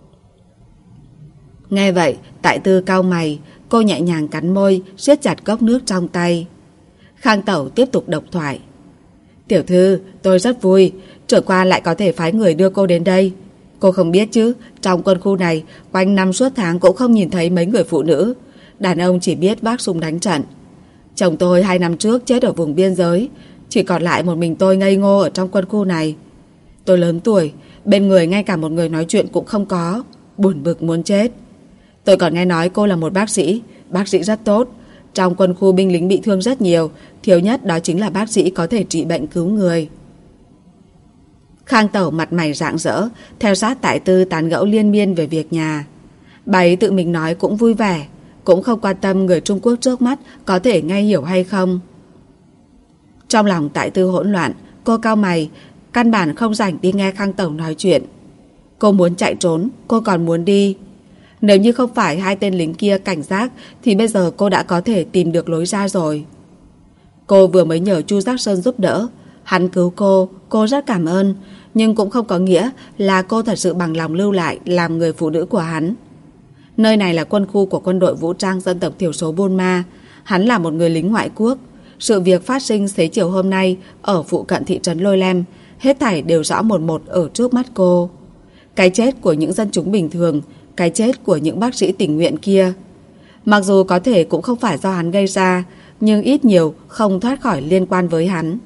Nghe vậy, Tại Tư cau mày, cô nhẹ nhàng cắn môi, siết chặt cốc nước trong tay. Khang Tẩu tiếp tục độc thoại. Tiểu thư, tôi rất vui, trưởng quan lại có thể phái người đưa cô đến đây. Cô không biết chứ, trong quân khu này, quanh năm suốt tháng cũng không nhìn thấy mấy người phụ nữ. Đàn ông chỉ biết vác súng đánh trận. Chồng tôi 2 năm trước chết ở vùng biên giới, chỉ còn lại một mình tôi ngây ngô ở trong quân khu này. Tôi lớn tuổi, bên người ngay cả một người nói chuyện cũng không có, buồn bực muốn chết. Tôi còn nghe nói cô là một bác sĩ rất tốt. Trong quân khu binh lính bị thương rất nhiều, thiếu nhất đó chính là bác sĩ có thể trị bệnh cứu người. Khang Tẩu mặt mày rạng rỡ, theo sát Tại Tư tán gẫu liên miên về việc nhà. Bà ấy tự mình nói cũng vui vẻ, cũng không quan tâm người Trung Quốc trước mắt có thể nghe hiểu hay không. Trong lòng Tại Tư hỗn loạn, cô cau mày, căn bản không rảnh đi nghe Khang Tẩu nói chuyện. Cô muốn chạy trốn, cô còn muốn đi. Nếu như không phải 2 tên lính kia cảnh giác thì bây giờ cô đã có thể tìm được lối ra rồi. Cô vừa mới nhờ Chu Giác Sơn giúp đỡ, hắn cứu cô rất cảm ơn, nhưng cũng không có nghĩa là cô thật sự bằng lòng lưu lại làm người phụ nữ của hắn. Nơi này là quân khu của quân đội vũ trang dân tộc thiểu số Burma, hắn là một người lính ngoại quốc. Sự việc phát sinh xế chiều hôm nay ở phụ cận thị trấn Lôi Lem, hết thảy đều rõ một một ở trước mắt cô. Cái chết của những dân chúng bình thường, cái chết của những bác sĩ tình nguyện kia, mặc dù có thể cũng không phải do hắn gây ra, nhưng ít nhiều không thoát khỏi liên quan với hắn.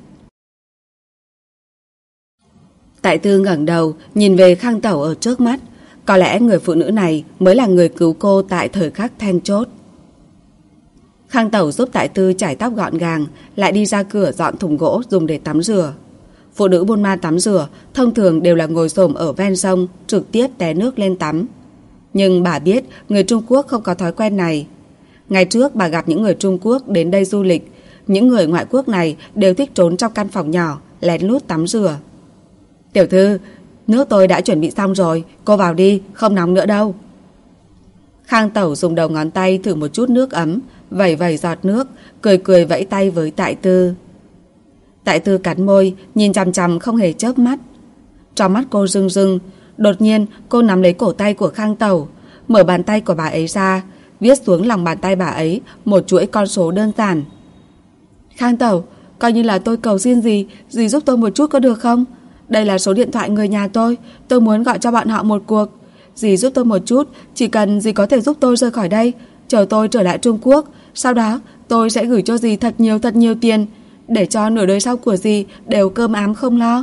Tại Tư ngẩng đầu nhìn về Khang Tẩu ở trước mắt. Có lẽ người phụ nữ này mới là người cứu cô tại thời khắc then chốt. Khang Tẩu giúp Tại Tư chải tóc gọn gàng, lại đi ra cửa dọn thùng gỗ dùng để tắm rửa. Phụ nữ Burma tắm rửa thông thường đều là ngồi xổm ở ven sông, trực tiếp té nước lên tắm. Nhưng bà biết người Trung Quốc không có thói quen này. Ngày trước bà gặp những người Trung Quốc đến đây du lịch, những người ngoại quốc này đều thích trốn trong căn phòng nhỏ, lén lút tắm rửa. Tiểu thư, nước tôi đã chuẩn bị xong rồi, cô vào đi, không nóng nữa đâu. Khang Tẩu dùng đầu ngón tay thử một chút nước ấm, vẩy vẩy giọt nước, cười cười vẫy tay với Tại Tư. Tại Tư cắn môi, nhìn chằm chằm không hề chớp mắt. Trong mắt cô rưng rưng, đột nhiên cô nắm lấy cổ tay của Khang Tẩu, mở bàn tay của bà ấy ra, viết xuống lòng bàn tay bà ấy một chuỗi con số đơn giản. Khang Tẩu, coi như là tôi cầu xin dì giúp tôi một chút có được không? Đây là số điện thoại người nhà tôi muốn gọi cho bọn họ một cuộc. Dì giúp tôi một chút, chỉ cần dì có thể giúp tôi rời khỏi đây, chờ tôi trở lại Trung Quốc, sau đó tôi sẽ gửi cho dì thật nhiều tiền, để cho nửa đời sau của dì đều cơm ám không lo.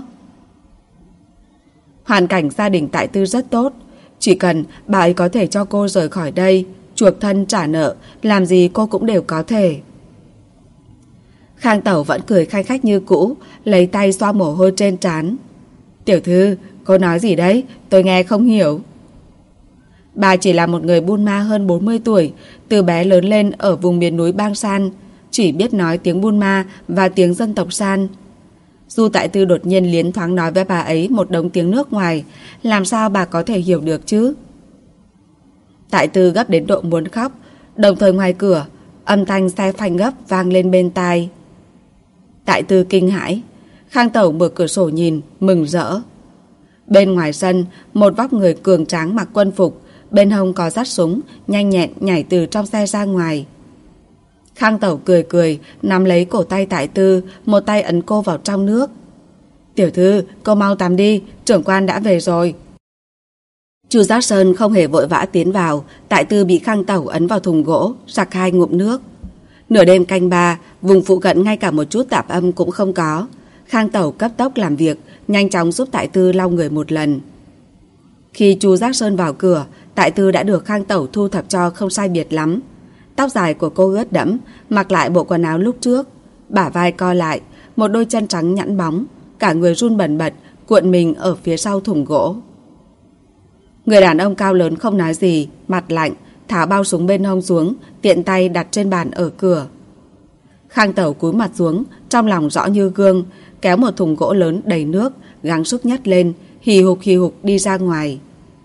Hoàn cảnh gia đình Tại Tư rất tốt, chỉ cần bà ấy có thể cho cô rời khỏi đây, chuộc thân trả nợ, làm gì cô cũng đều có thể. Khang Tẩu vẫn cười khanh khách như cũ, lấy tay xoa mồ hôi trên trán. Tiểu thư, cô nói gì đấy? Tôi nghe không hiểu. Bà chỉ là một người Burma hơn 40 tuổi, từ bé lớn lên ở vùng miền núi Bang San, chỉ biết nói tiếng Burma và tiếng dân tộc San. Du Tại Tư đột nhiên liến thoáng nói với bà ấy một đống tiếng nước ngoài, làm sao bà có thể hiểu được chứ? Tại Tư gấp đến độ muốn khóc, đồng thời ngoài cửa, âm thanh xe phanh gấp vang lên bên tai. Tại Tư kinh hãi, Khang Tẩu mở cửa sổ nhìn, mừng rỡ. Bên ngoài sân, một vóc người cường tráng mặc quân phục, bên hông có dắt súng, nhanh nhẹn nhảy từ trong xe ra ngoài. Khang Tẩu cười cười, nắm lấy cổ tay Tại Tư, một tay ấn cô vào trong nước. Tiểu thư, cô mau tắm đi, trưởng quan đã về rồi. Chu Giác Sơn không hề vội vã tiến vào, Tại Tư bị Khang Tẩu ấn vào thùng gỗ, sặc 2 ngụm nước. Nửa đêm canh 3, vùng phụ cận ngay cả một chút tạp âm cũng không có. Khang Tẩu cấp tốc làm việc, nhanh chóng giúp Tại Tư lau người một lần. Khi Chu Giác Sơn vào cửa, Tại Tư đã được Khang Tẩu thu thập cho không sai biệt lắm. Tóc dài của cô ướt đẫm, mặc lại bộ quần áo lúc trước, bả vai co lại, một đôi chân trắng nhẵn bóng, cả người run bần bật, cuộn mình ở phía sau thùng gỗ. Người đàn ông cao lớn không nói gì, mặt lạnh, tháo bao súng bên hông xuống, tiện tay đặt trên bàn ở cửa. Khang Tẩu cúi mặt xuống, trong lòng rõ như gương, kéo một thùng gỗ lớn đầy nước, gắng sức nhấc lên, hì hục đi ra ngoài.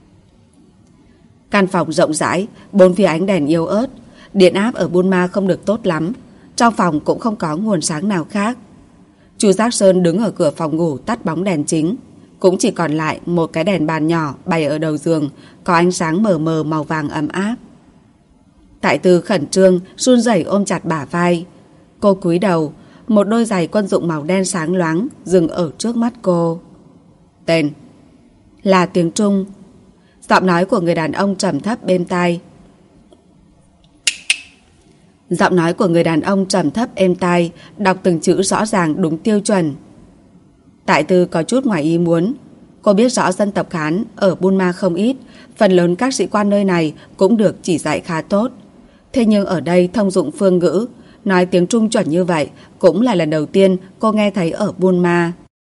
Căn phòng rộng rãi, 4 phía ánh đèn yếu ớt, điện áp ở Buôn Ma không được tốt lắm, trong phòng cũng không có nguồn sáng nào khác. Chu Giác Sơn đứng ở cửa phòng ngủ tắt bóng đèn chính, cũng chỉ còn lại một cái đèn bàn nhỏ bày ở đầu giường, có ánh sáng mờ mờ màu vàng ấm áp. Tại Tư khẩn trương, run rẩy ôm chặt bả vai. Cô cúi đầu, một đôi giày quân dụng màu đen sáng loáng dừng ở trước mắt cô. Tên là tiếng Trung. Giọng nói của người đàn ông trầm thấp bên tai. Giọng nói của người đàn ông trầm thấp êm tai, đọc từng chữ rõ ràng đúng tiêu chuẩn. Tại Tư có chút ngoài ý muốn. Cô biết rõ dân tộc Hán ở Buôn Ma không ít, phần lớn các sĩ quan nơi này cũng được chỉ dạy khá tốt. Thế nhưng ở đây thông dụng phương ngữ, nói tiếng Trung chuẩn như vậy cũng là lần đầu tiên cô nghe thấy ở Buôn Ma.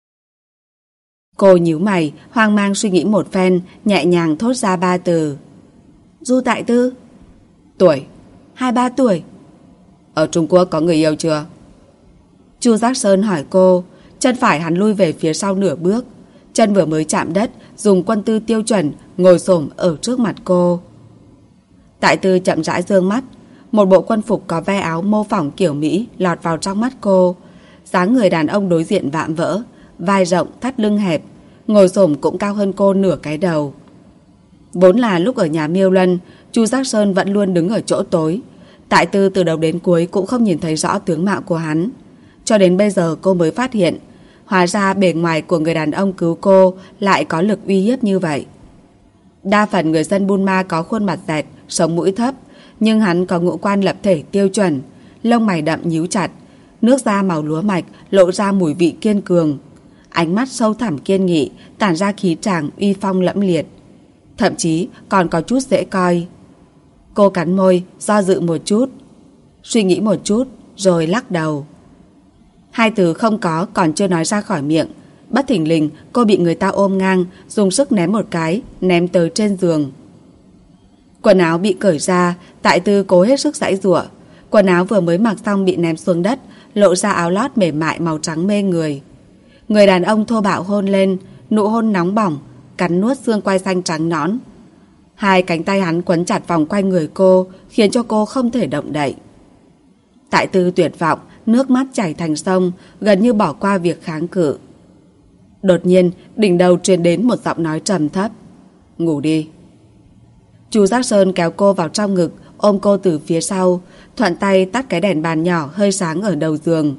Cô nhíu mày, hoang mang suy nghĩ một phen, nhẹ nhàng thốt ra 3 từ. Du Tại Tư. Tuổi 23 tuổi. Ở Trung Quốc có người yêu chưa? Chu Giác Sơn hỏi cô. Chân phải hắn lui về phía sau nửa bước, chân vừa mới chạm đất, dùng quân tư tiêu chuẩn ngồi xổm ở trước mặt cô. Tại Tư chậm rãi dương mắt, một bộ quân phục có ve áo mô phỏng kiểu Mỹ lọt vào trong mắt cô. Dáng người đàn ông đối diện vạm vỡ, vai rộng thắt lưng hẹp, ngồi xổm cũng cao hơn cô nửa cái đầu. Vốn là lúc ở nhà Miêu Luân, Chu Giác Sơn vẫn luôn đứng ở chỗ tối. Tại Tư từ đầu đến cuối cũng không nhìn thấy rõ tướng mạo của hắn. Cho đến bây giờ cô mới phát hiện, hóa ra bề ngoài của người đàn ông cứu cô lại có lực uy hiếp như vậy. Đa phần người dân Buôn Ma có khuôn mặt dẹt, sống mũi thấp, nhưng hắn có ngũ quan lập thể tiêu chuẩn, lông mày đậm nhíu chặt, nước da màu lúa mạch lộ ra mùi vị kiên cường, ánh mắt sâu thẳm kiên nghị, tản ra khí tràng uy phong lẫm liệt, thậm chí còn có chút dễ coi. Cô cắn môi, do dự một chút, suy nghĩ một chút, rồi lắc đầu. 2 từ không có còn chưa nói ra khỏi miệng, bất thình lình cô bị người ta ôm ngang, dùng sức ném một cái, ném tới trên giường. Quần áo bị cởi ra, Tại Tư cố hết sức giãy giụa. Quần áo vừa mới mặc xong bị ném xuống đất, lộ ra áo lót mềm mại màu trắng mê người. Người đàn ông thô bạo hôn lên, nụ hôn nóng bỏng, cắn nuốt xương quai xanh trắng nõn. 2 cánh tay hắn quấn chặt vòng quanh người cô, khiến cho cô không thể động đậy. Tại Tư tuyệt vọng, nước mắt chảy thành sông, gần như bỏ qua việc kháng cự. Đột nhiên, đỉnh đầu truyền đến một giọng nói trầm thấp. Ngủ đi. Chu Giác Sơn kéo cô vào trong ngực, ôm cô từ phía sau, thuận tay tắt cái đèn bàn nhỏ hơi sáng ở đầu giường.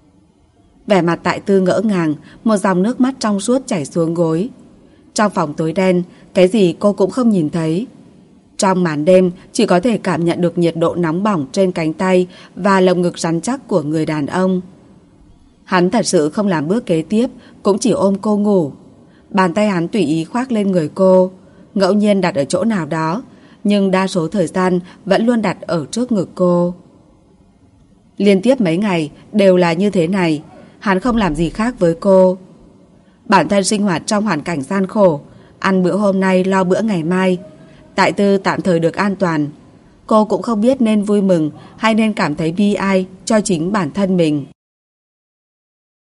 Vẻ mặt Tại Tư ngỡ ngàng, một dòng nước mắt trong suốt chảy xuống gối. Trong phòng tối đen, cái gì cô cũng không nhìn thấy. Trong màn đêm, chỉ có thể cảm nhận được nhiệt độ nóng bỏng trên cánh tay và lồng ngực rắn chắc của người đàn ông. Hắn thật sự không làm bước kế tiếp, cũng chỉ ôm cô ngủ. Bàn tay hắn tùy ý khoác lên người cô, ngẫu nhiên đặt ở chỗ nào đó, nhưng đa số thời gian vẫn luôn đặt ở trước ngực cô. Liên tiếp mấy ngày đều là như thế này, hắn không làm gì khác với cô. Bản thân sinh hoạt trong hoàn cảnh gian khổ, ăn bữa hôm nay lo bữa ngày mai. Tại Tư tạm thời được an toàn. Cô cũng không biết nên vui mừng hay nên cảm thấy bi ai cho chính bản thân mình.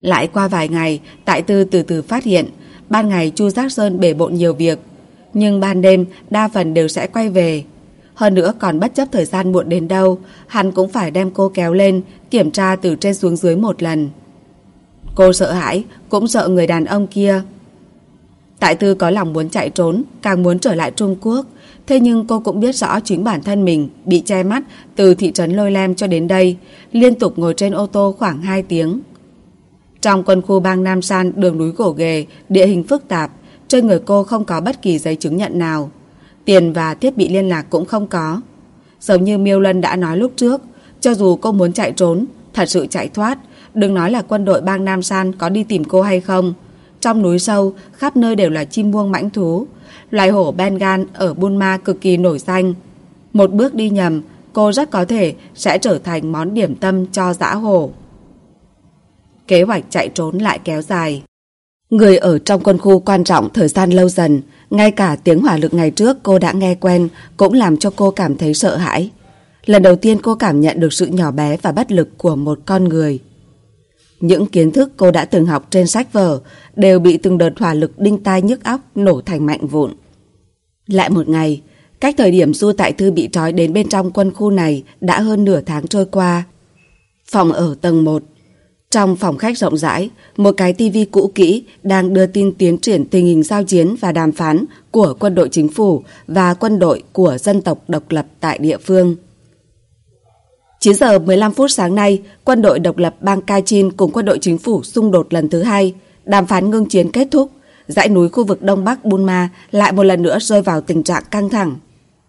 Lại qua vài ngày, Tại Tư từ từ phát hiện, ban ngày Chu Giác Sơn bể bộn nhiều việc, nhưng ban đêm đa phần đều sẽ quay về. Hơn nữa còn bất chấp thời gian muộn đến đâu, hắn cũng phải đem cô kéo lên, kiểm tra từ trên xuống dưới một lần. Cô sợ hãi, cũng sợ người đàn ông kia. Tại Tư có lòng muốn chạy trốn, càng muốn trở lại Trung Quốc. Thế nhưng cô cũng biết rõ chính bản thân mình bị che mắt từ thị trấn Lôi Lem cho đến đây, liên tục ngồi trên ô tô khoảng 2 tiếng. Trong quân khu bang Nam San, đường núi gồ ghề, địa hình phức tạp, trên người cô không có bất kỳ giấy chứng nhận nào. Tiền và thiết bị liên lạc cũng không có. Giống như Miêu Lân đã nói lúc trước, cho dù cô muốn chạy trốn, thật sự chạy thoát, đừng nói là quân đội bang Nam San có đi tìm cô hay không. Trong núi sâu, khắp nơi đều là chim muông mãnh thú. Loài hổ Bengal ở Bunma cực kỳ nổi danh. Một bước đi nhầm, cô rất có thể sẽ trở thành món điểm tâm cho dã hổ. Kế hoạch chạy trốn lại kéo dài. Người ở trong quân khu quan trọng thời gian lâu dần, ngay cả tiếng hỏa lực ngày trước cô đã nghe quen cũng làm cho cô cảm thấy sợ hãi. Lần đầu tiên cô cảm nhận được sự nhỏ bé và bất lực của một con người. Những kiến thức cô đã từng học trên sách vở đều bị từng đợt hỏa lực đinh tai nhức óc nổ thành mạnh vụn. Lại một ngày, cách thời điểm Du Tại Thư bị trói đến bên trong quân khu này đã hơn nửa tháng trôi qua. Phòng ở tầng 1. Trong phòng khách rộng rãi, một cái tivi cũ kỹ đang đưa tin tiến triển tình hình giao chiến và đàm phán của quân đội chính phủ và quân đội của dân tộc độc lập tại địa phương. 9 giờ 15 phút sáng nay, quân đội độc lập bang Kachin cùng quân đội chính phủ xung đột lần thứ 2, đàm phán ngưng chiến kết thúc, dãy núi khu vực Đông Bắc Bunma lại một lần nữa rơi vào tình trạng căng thẳng.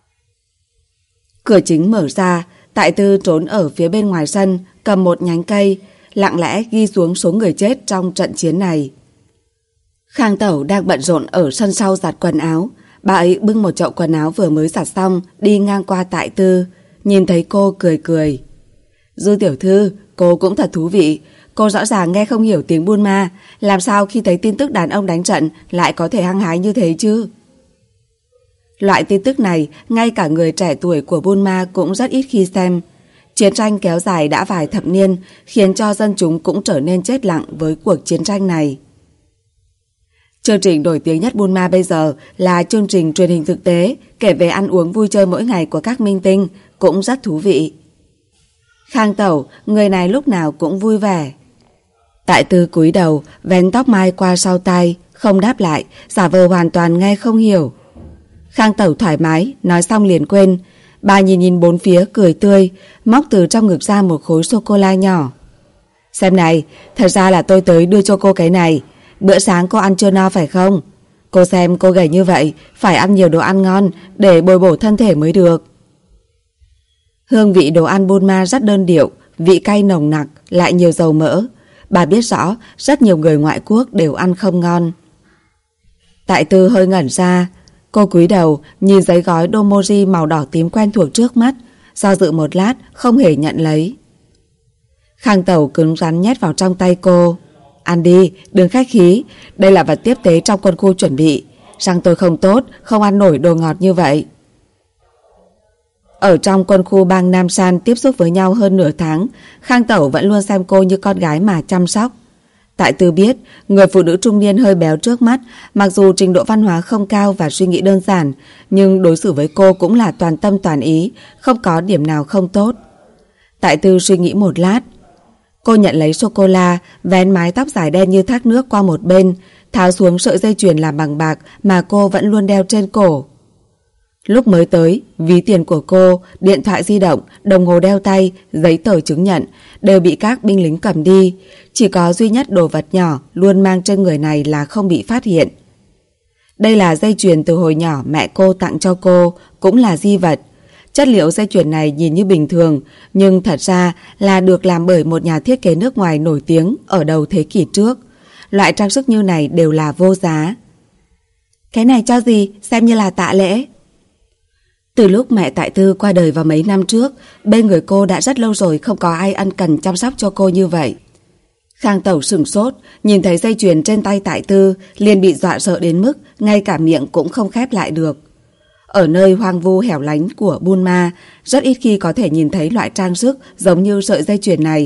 Cửa chính mở ra, Tại Tư trốn ở phía bên ngoài sân, cầm một nhánh cây, lặng lẽ ghi xuống số người chết trong trận chiến này. Khang Tẩu đang bận rộn ở sân sau giặt quần áo. Bà ấy bưng một chậu quần áo vừa mới giặt xong, đi ngang qua Tại Tư, nhìn thấy cô cười cười. Du tiểu thư, cô cũng thật thú vị. Cô rõ ràng nghe không hiểu tiếng Bunma, làm sao khi thấy tin tức đàn ông đánh trận lại có thể hăng hái như thế chứ? Loại tin tức này, ngay cả người trẻ tuổi của Bunma cũng rất ít khi xem. Chiến tranh kéo dài đã vài thập niên, khiến cho dân chúng cũng trở nên chết lặng với cuộc chiến tranh này. Chương trình nổi tiếng nhất Bunma bây giờ là chương trình truyền hình thực tế, kể về ăn uống vui chơi mỗi ngày của các minh tinh, cũng rất thú vị. Khang Tẩu, người này lúc nào cũng vui vẻ. Tại Tư cúi đầu, vén tóc mai qua sau tai, không đáp lại, giả vờ hoàn toàn nghe không hiểu. Khang Tẩu thoải mái, nói xong liền quên. Bà nhìn bốn phía cười tươi, móc từ trong ngực ra một khối sô-cô-la nhỏ. Xem này, thật ra là tôi tới đưa cho cô cái này. Bữa sáng cô ăn chưa no phải không? Cô xem cô gầy như vậy, phải ăn nhiều đồ ăn ngon để bồi bổ thân thể mới được. Hương vị đồ ăn Bunma rất đơn điệu, vị cay nồng nặc, lại nhiều dầu mỡ. Bà biết rõ rất nhiều người ngoại quốc đều ăn không ngon. Tại Tư hơi ngẩn ra. Cô cúi đầu nhìn giấy gói domoji màu đỏ tím quen thuộc trước mắt, do dự một lát không hề nhận lấy. Khang Tẩu cứng rắn nhét vào trong tay cô. Ăn đi, đừng khách khí, đây là vật tiếp tế trong quân khu chuẩn bị. Răng tôi không tốt, không ăn nổi đồ ngọt như vậy. Ở trong quân khu bang Nam San tiếp xúc với nhau hơn nửa tháng, Khang Tẩu vẫn luôn xem cô như con gái mà chăm sóc. Tại Tư biết, người phụ nữ trung niên hơi béo trước mắt, mặc dù trình độ văn hóa không cao và suy nghĩ đơn giản, nhưng đối xử với cô cũng là toàn tâm toàn ý, không có điểm nào không tốt. Tại Tư suy nghĩ một lát. Cô nhận lấy sô-cô-la, vén mái tóc dài đen như thác nước qua một bên, tháo xuống sợi dây chuyền làm bằng bạc mà cô vẫn luôn đeo trên cổ. Lúc mới tới, ví tiền của cô, điện thoại di động, đồng hồ đeo tay, giấy tờ chứng nhận đều bị các binh lính cầm đi. Chỉ có duy nhất đồ vật nhỏ luôn mang trên người này là không bị phát hiện. Đây là dây chuyền từ hồi nhỏ mẹ cô tặng cho cô, cũng là di vật. Chất liệu dây chuyền này nhìn như bình thường, nhưng thật ra là được làm bởi một nhà thiết kế nước ngoài nổi tiếng ở đầu thế kỷ trước. Loại trang sức như này đều là vô giá. Cái này cho gì, xem như là tạ lễ. Từ lúc mẹ Tại Tư qua đời vào mấy năm trước, bên người cô đã rất lâu rồi không có ai ân cần chăm sóc cho cô như vậy. Khang Tẩu sửng sốt, nhìn thấy dây chuyền trên tay Tại Tư, liền bị dọa sợ đến mức ngay cả miệng cũng không khép lại được. Ở nơi hoang vu hẻo lánh của Bunma, rất ít khi có thể nhìn thấy loại trang sức giống như sợi dây chuyền này.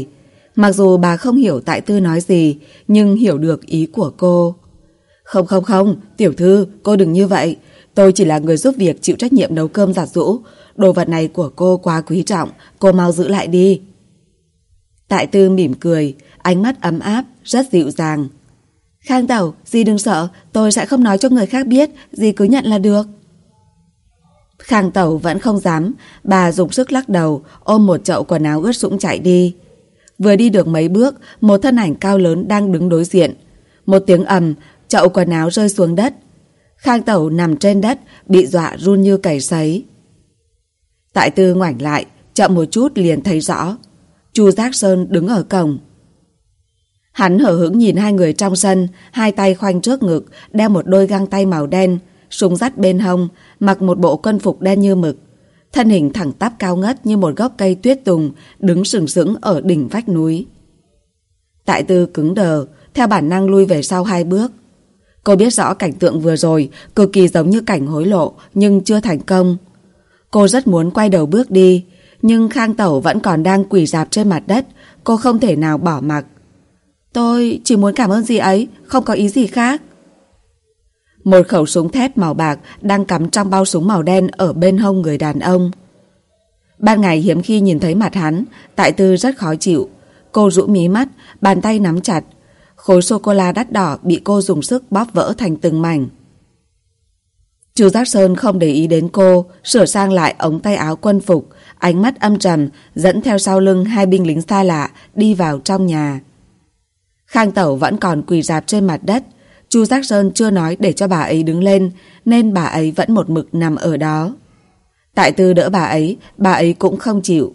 Mặc dù bà không hiểu Tại Tư nói gì, nhưng hiểu được ý của cô. Không, tiểu thư, cô đừng như vậy. Tôi chỉ là người giúp việc chịu trách nhiệm nấu cơm giặt giũ. Đồ vật này của cô quá quý trọng, cô mau giữ lại đi. Tại Tư mỉm cười, ánh mắt ấm áp, rất dịu dàng. Khang tẩu, dì đừng sợ, tôi sẽ không nói cho người khác biết, dì cứ nhận là được. Khang tẩu vẫn không dám, bà dùng sức lắc đầu, ôm một chậu quần áo ướt sũng chạy đi. Vừa đi được mấy bước, một thân ảnh cao lớn đang đứng đối diện. Một tiếng ầm, chậu quần áo rơi xuống đất. Khang tẩu nằm trên đất, bị dọa run như cầy sấy. Tại Tư ngoảnh lại, chậm một chút liền thấy rõ. Chu Giác Sơn đứng ở cổng. Hắn hở hững nhìn hai người trong sân, hai tay khoanh trước ngực, đeo một đôi găng tay màu đen, súng dắt bên hông, mặc một bộ quân phục đen như mực. Thân hình thẳng tắp cao ngất như một gốc cây tuyết tùng, đứng sừng sững ở đỉnh vách núi. Tại Tư cứng đờ, theo bản năng lui về sau 2 bước. Cô biết rõ cảnh tượng vừa rồi cực kỳ giống như cảnh hối lộ, nhưng chưa thành công. Cô rất muốn quay đầu bước đi, nhưng Khang tẩu vẫn còn đang quỳ rạp trên mặt đất, cô không thể nào bỏ mặc. Tôi chỉ muốn cảm ơn dì ấy, không có ý gì khác. Một khẩu súng thép màu bạc đang cắm trong bao súng màu đen ở bên hông người đàn ông. Ban ngày hiếm khi nhìn thấy mặt hắn, Tại Tư rất khó chịu. Cô rũ mí mắt, bàn tay nắm chặt. Khối sô-cô-la đắt đỏ bị cô dùng sức bóp vỡ thành từng mảnh. Chu Giác Sơn không để ý đến cô, sửa sang lại ống tay áo quân phục, ánh mắt âm trầm, dẫn theo sau lưng 2 binh lính xa lạ đi vào trong nhà. Khang tẩu vẫn còn quỳ rạp trên mặt đất. Chu Giác Sơn chưa nói để cho bà ấy đứng lên, nên bà ấy vẫn một mực nằm ở đó. Tại Tư đỡ bà ấy cũng không chịu.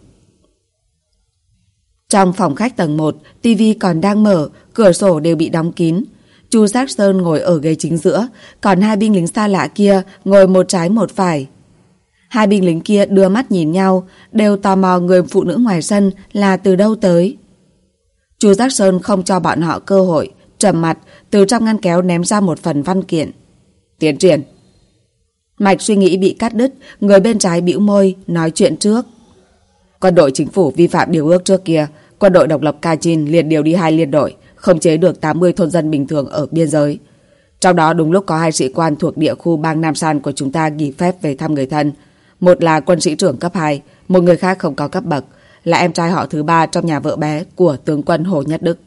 Trong phòng khách tầng 1, tivi còn đang mở, cửa sổ đều bị đóng kín. Chu Giác Sơn ngồi ở ghế chính giữa, còn 2 binh lính xa lạ kia ngồi một trái một phải. 2 binh lính kia đưa mắt nhìn nhau, đều tò mò người phụ nữ ngoài sân là từ đâu tới. Chu Giác Sơn không cho bọn họ cơ hội, trầm mặt từ trong ngăn kéo ném ra một phần văn kiện. Tiến triển. Mạch suy nghĩ bị cắt đứt, người bên trái bĩu môi nói chuyện trước. Quân đội chính phủ vi phạm điều ước trước kia, quân đội độc lập Kachin liền điều đi 2 liên đội, khống chế được 80 thôn dân bình thường ở biên giới. Trong đó đúng lúc có 2 sĩ quan thuộc địa khu bang Nam San của chúng ta nghỉ phép về thăm người thân. Một là quân sĩ trưởng cấp 2, một người khác không có cấp bậc, là em trai họ thứ 3 trong nhà vợ bé của tướng quân Hồ Nhất Đức.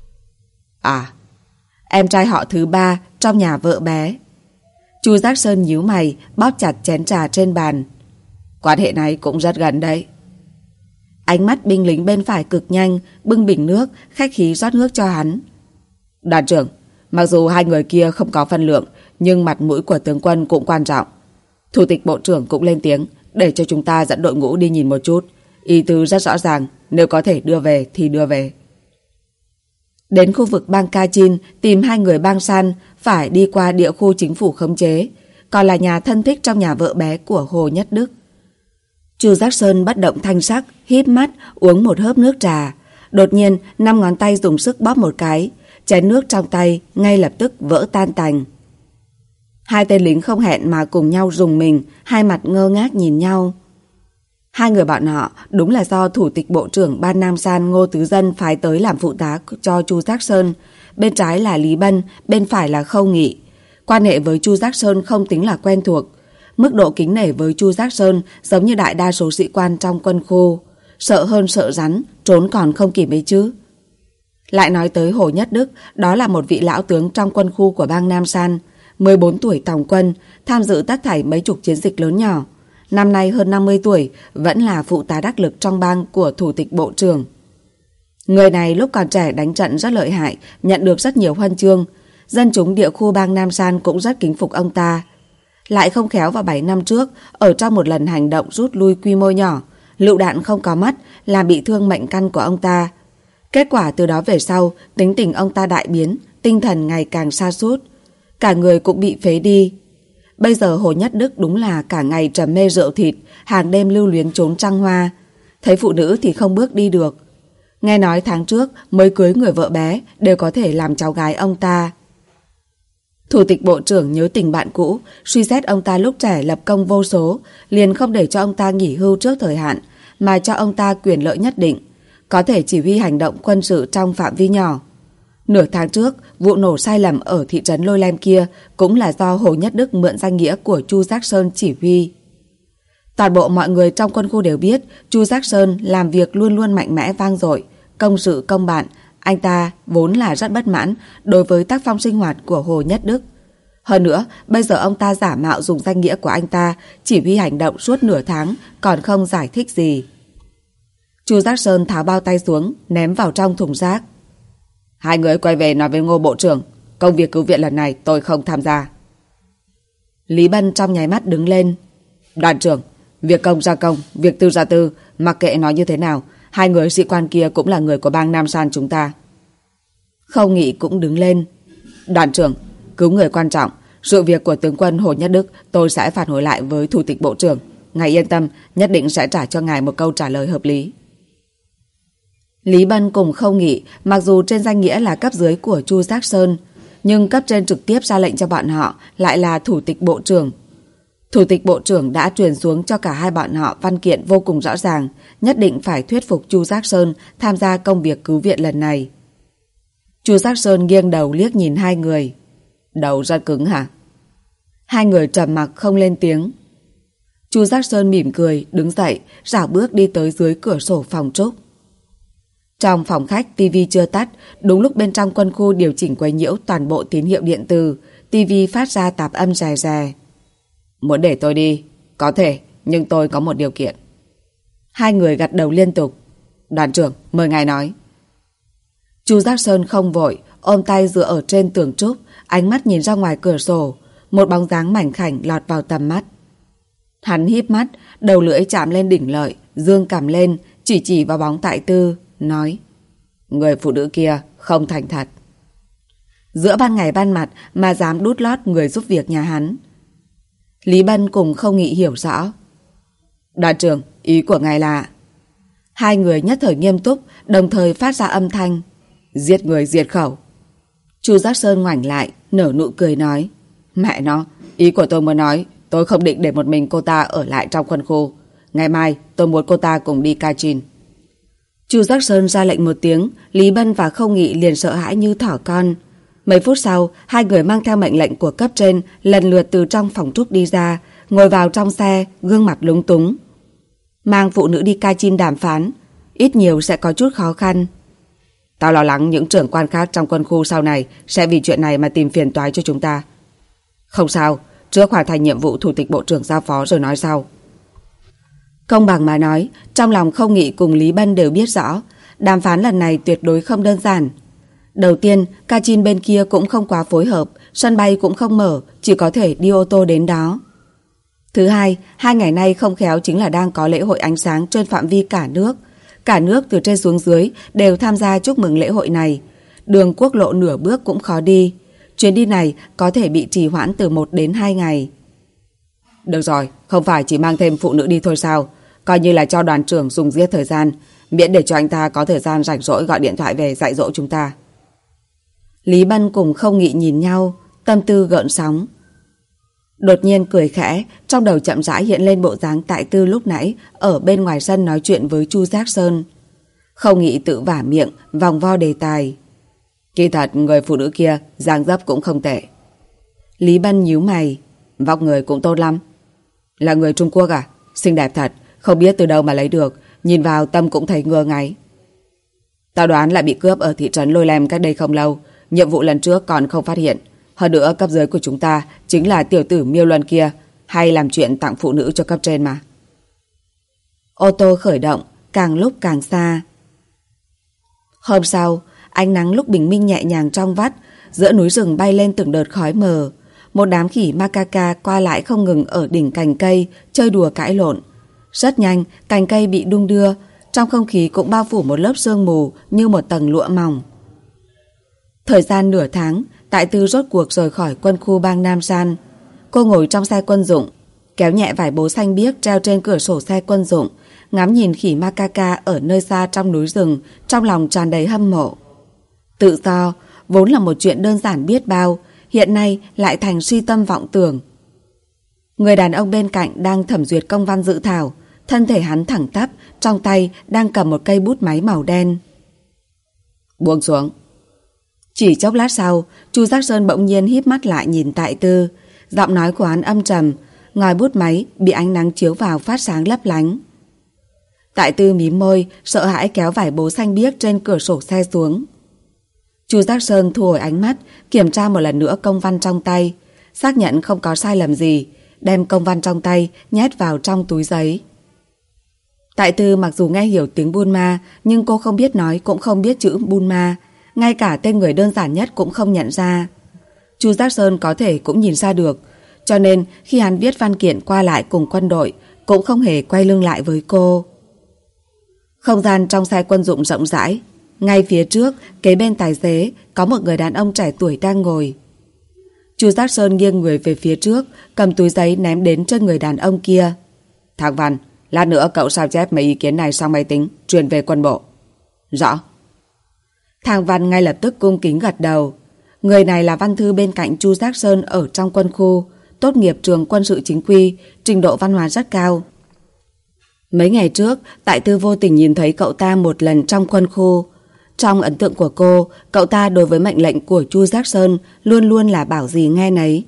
À, em trai họ thứ 3 trong nhà vợ bé. Chu Giác Sơn nhíu mày, bóp chặt chén trà trên bàn. Quan hệ này cũng rất gần đấy. Ánh mắt binh lính bên phải cực nhanh, bưng bình nước, khách khí rót nước cho hắn. Đoàn trưởng, mặc dù 2 người kia không có phân lượng, nhưng mặt mũi của tướng quân cũng quan trọng. Thủ tịch bộ trưởng cũng lên tiếng, để cho chúng ta dẫn đội ngũ đi nhìn một chút. Ý tứ rất rõ ràng, nếu có thể đưa về thì đưa về. Đến khu vực bang Kachin tìm 2 người bang San phải đi qua địa khu chính phủ khống chế, còn là nhà thân thích trong nhà vợ bé của Hồ Nhất Đức. Chu Giác Sơn bất động thanh sắc, híp mắt uống một hớp nước trà. Đột nhiên 5 ngón tay dùng sức bóp một cái, chén nước trong tay ngay lập tức vỡ tan tành. 2 tên lính không hẹn mà cùng nhau rùng mình, hai mặt ngơ ngác nhìn nhau. 2 người bọn họ đúng là do thủ tịch bộ trưởng ban Nam San Ngô Tứ Dân phái tới làm phụ tá cho Chu Giác Sơn. Bên trái là Lý Bân, bên phải là Khâu Nghị. Quan hệ với Chu Giác Sơn không tính là quen thuộc. Mức độ kính nể với Chu Giác Sơn giống như đại đa số sĩ quan trong quân khu. Sợ hơn sợ rắn, trốn còn không kịp ấy chứ. Lại nói tới Hồ Nhất Đức, đó là một vị lão tướng trong quân khu của bang Nam San. 14 tuổi tòng quân, tham dự tất thảy mấy chục chiến dịch lớn nhỏ. Năm nay hơn 50 tuổi, vẫn là phụ tá đắc lực trong bang của thủ tịch bộ trưởng. Người này lúc còn trẻ đánh trận rất lợi hại, nhận được rất nhiều huân chương. Dân chúng địa khu bang Nam San cũng rất kính phục ông ta. Lại không khéo vào 7 năm trước, ở trong một lần hành động rút lui quy mô nhỏ, lựu đạn không có mắt, làm bị thương mệnh căn của ông ta. Kết quả từ đó về sau, tính tình ông ta đại biến, tinh thần ngày càng sa sút, cả người cũng bị phế đi. Bây giờ Hồ Nhất Đức đúng là cả ngày trầm mê rượu thịt, hàng đêm lưu luyến trốn trăng hoa. Thấy phụ nữ thì không bước đi được. Nghe nói tháng trước mới cưới người vợ bé đều có thể làm cháu gái ông ta. Thủ tịch bộ trưởng nhớ tình bạn cũ, suy xét ông ta lúc trẻ lập công vô số, liền không để cho ông ta nghỉ hưu trước thời hạn, mà cho ông ta quyền lợi nhất định. có thể chỉ huy hành động quân sự trong phạm vi nhỏ. Nửa tháng trước, vụ nổ sai lầm ở thị trấn Lôi Lem kia cũng là do Hồ Nhất Đức mượn danh nghĩa của Chu Giác Sơn chỉ huy. Toàn bộ mọi người trong quân khu đều biết Chu Giác Sơn làm việc luôn luôn mạnh mẽ vang dội, công sự công bạn. Anh ta vốn là rất bất mãn đối với tác phong sinh hoạt của Hồ Nhất Đức. Hơn nữa, bây giờ ông ta giả mạo dùng danh nghĩa của anh ta chỉ huy hành động suốt nửa tháng còn không giải thích gì. Chu Giác Sơn tháo bao tay xuống, ném vào trong thùng rác. Hai người quay về nói với Ngô Bộ trưởng, công việc cứu viện lần này tôi không tham gia. Lý Bân trong nháy mắt đứng lên. Đoàn trưởng, việc công ra công, việc tư ra tư, mặc kệ nói như thế nào, hai người sĩ quan kia cũng là người của bang Nam San chúng ta. Khâu Nghị cũng đứng lên. Đoàn trưởng, cứu người quan trọng, sự việc của tướng quân Hồ Nhất Đức tôi sẽ phản hồi lại với Thủ tịch Bộ trưởng. Ngài yên tâm, nhất định sẽ trả cho ngài một câu trả lời hợp lý. Lý Bân cùng Khâu Nghị mặc dù trên danh nghĩa là cấp dưới của Chu Giác Sơn, nhưng cấp trên trực tiếp ra lệnh cho bọn họ lại là Thủ tịch Bộ trưởng. Thủ tịch Bộ trưởng đã truyền xuống cho cả hai bọn họ văn kiện vô cùng rõ ràng, nhất định phải thuyết phục Chu Giác Sơn tham gia công việc cứu viện lần này. Chu Giác Sơn nghiêng đầu liếc nhìn hai người. Đầu rất cứng hả? Hai người trầm mặc không lên tiếng. Chu Giác Sơn mỉm cười, đứng dậy, rảo bước đi tới dưới cửa sổ phòng Trúc. Trong phòng khách, tivi chưa tắt, đúng lúc bên trong quân khu điều chỉnh quấy nhiễu toàn bộ tín hiệu điện từ, tivi phát ra tạp âm rè rè. Muốn để tôi đi? Có thể, nhưng tôi có một điều kiện. Hai người gật đầu liên tục. Đoàn trưởng, mời ngài nói. Chu Giác Sơn không vội, ôm tay dựa ở trên tường trúc, ánh mắt nhìn ra ngoài cửa sổ, một bóng dáng mảnh khảnh lọt vào tầm mắt. Hắn híp mắt, đầu lưỡi chạm lên đỉnh lợi, dương cằm lên, chỉ vào bóng Tại Tư, nói: người phụ nữ kia không thành thật. Giữa ban ngày ban mặt mà dám đút lót người giúp việc nhà hắn. Lý Bân cùng Khâu Nghị hiểu rõ. Đoàn trưởng, ý của ngài là... Hai người nhất thời nghiêm túc, đồng thời phát ra âm thanh: giết người diệt khẩu. Chu Giác Sơn ngoảnh lại, nở nụ cười nói: mẹ nó, ý của tôi muốn nói, tôi không định để một mình cô ta ở lại trong quân khu. Ngày mai tôi muốn cô ta cùng đi Kachin. Chu Giác Sơn ra lệnh một tiếng, Lý Bân và Khâu Nghị liền sợ hãi như thỏ con. Mấy phút sau, hai người mang theo mệnh lệnh của cấp trên lần lượt từ trong phòng trúc đi ra, ngồi vào trong xe, gương mặt lúng túng. Mang phụ nữ đi Kachin đàm phán, ít nhiều sẽ có chút khó khăn. Tao lo lắng những trưởng quan khác trong quân khu sau này sẽ vì chuyện này mà tìm phiền toái cho chúng ta. Không sao, trước hoàn thành nhiệm vụ Thủ tịch Bộ trưởng giao phó rồi nói sau. Công bằng mà nói, trong lòng Khâu Nghị cùng Lý Bân đều biết rõ, đàm phán lần này tuyệt đối không đơn giản. Đầu tiên, Kachin bên kia cũng không quá phối hợp, sân bay cũng không mở, chỉ có thể đi ô tô đến đó. Thứ hai, 2 ngày nay không khéo chính là đang có lễ hội ánh sáng trên phạm vi cả nước. Cả nước từ trên xuống dưới đều tham gia chúc mừng lễ hội này. Đường quốc lộ nửa bước cũng khó đi. Chuyến đi này có thể bị trì hoãn từ 1 đến 2 ngày. Được rồi, không phải chỉ mang thêm phụ nữ đi thôi sao? Coi như là cho đoàn trưởng dùng giết thời gian, miễn để cho anh ta có thời gian rảnh rỗi gọi điện thoại về dạy dỗ chúng ta. Lý Bân cùng Khâu Nghị nhìn nhau, tâm tư gợn sóng. Đột nhiên cười khẽ, trong đầu chậm rãi hiện lên bộ dáng Tại Tư lúc nãy ở bên ngoài sân nói chuyện với Chu Giác Sơn. Khâu Nghị tự vả miệng, vòng vo đề tài. Kỳ thật người phụ nữ kia dáng dấp cũng không tệ. Lý Bân nhíu mày. Vóc người cũng tốt lắm. Là người Trung Quốc à? Xinh đẹp thật, không biết từ đâu mà lấy được, nhìn vào tâm cũng thấy ngơ ngáy. Tao đoán là bị cướp ở thị trấn Lôi Lem cách đây không lâu, nhiệm vụ lần trước còn không phát hiện. Hơn nữa cấp dưới của chúng ta chính là tiểu tử Miêu Luân kia, hay làm chuyện tặng phụ nữ cho cấp trên mà. Ô tô khởi động, càng lúc càng xa. Hôm sau, ánh nắng lúc bình minh nhẹ nhàng trong vắt, giữa núi rừng bay lên từng đợt khói mờ. Một đám khỉ macaca qua lại không ngừng ở đỉnh cành cây, chơi đùa cãi lộn. Rất nhanh, cành cây bị đung đưa, trong không khí cũng bao phủ một lớp sương mù như một tầng lụa mỏng. Thời gian nửa tháng, Tại Tư rốt cuộc rời khỏi quân khu bang Nam San. Cô ngồi trong xe quân dụng, kéo nhẹ vải bố xanh biếc treo trên cửa sổ xe quân dụng, ngắm nhìn khỉ macaca ở nơi xa trong núi rừng, trong lòng tràn đầy hâm mộ. Tự do, vốn là một chuyện đơn giản biết bao, hiện nay lại thành suy tâm vọng tưởng. Người đàn ông bên cạnh đang thẩm duyệt công văn dự thảo, thân thể hắn thẳng tắp, trong tay đang cầm một cây bút máy màu đen. Buông xuống. Chỉ chốc lát sau, Chu Giác Sơn bỗng nhiên híp mắt lại nhìn Tại Tư. Giọng nói của hắn âm trầm, ngòi bút máy bị ánh nắng chiếu vào phát sáng lấp lánh. Tại Tư mím môi, sợ hãi kéo vải bố xanh biếc trên cửa sổ xe xuống. Chu Giác Sơn thu hồi ánh mắt, kiểm tra một lần nữa công văn trong tay, xác nhận không có sai lầm gì, đem công văn trong tay nhét vào trong túi giấy. Tại Tư mặc dù nghe hiểu tiếng Burma, nhưng cô không biết nói cũng không biết chữ Burma, ngay cả tên người đơn giản nhất cũng không nhận ra. Chu Giác Sơn có thể cũng nhìn ra được, cho nên khi hắn viết văn kiện qua lại cùng quân đội, cũng không hề quay lưng lại với cô. Không gian trong xe quân dụng rộng rãi, ngay phía trước, kế bên tài xế, có một người đàn ông trẻ tuổi đang ngồi. Chu Giác Sơn nghiêng người về phía trước, cầm túi giấy ném đến cho người đàn ông kia. Thang Văn, lát nữa cậu sao chép mấy ý kiến này sang máy tính, truyền về quân bộ. Rõ. Thang Văn ngay lập tức cung kính gật đầu. Người này là văn thư bên cạnh Chu Giác Sơn ở trong quân khu, tốt nghiệp trường quân sự chính quy, trình độ văn hóa rất cao. Mấy ngày trước, Tại Tư vô tình nhìn thấy cậu ta một lần trong quân khu. Trong ấn tượng của cô, cậu ta đối với mệnh lệnh của Chu Giác Sơn luôn luôn là bảo gì nghe nấy.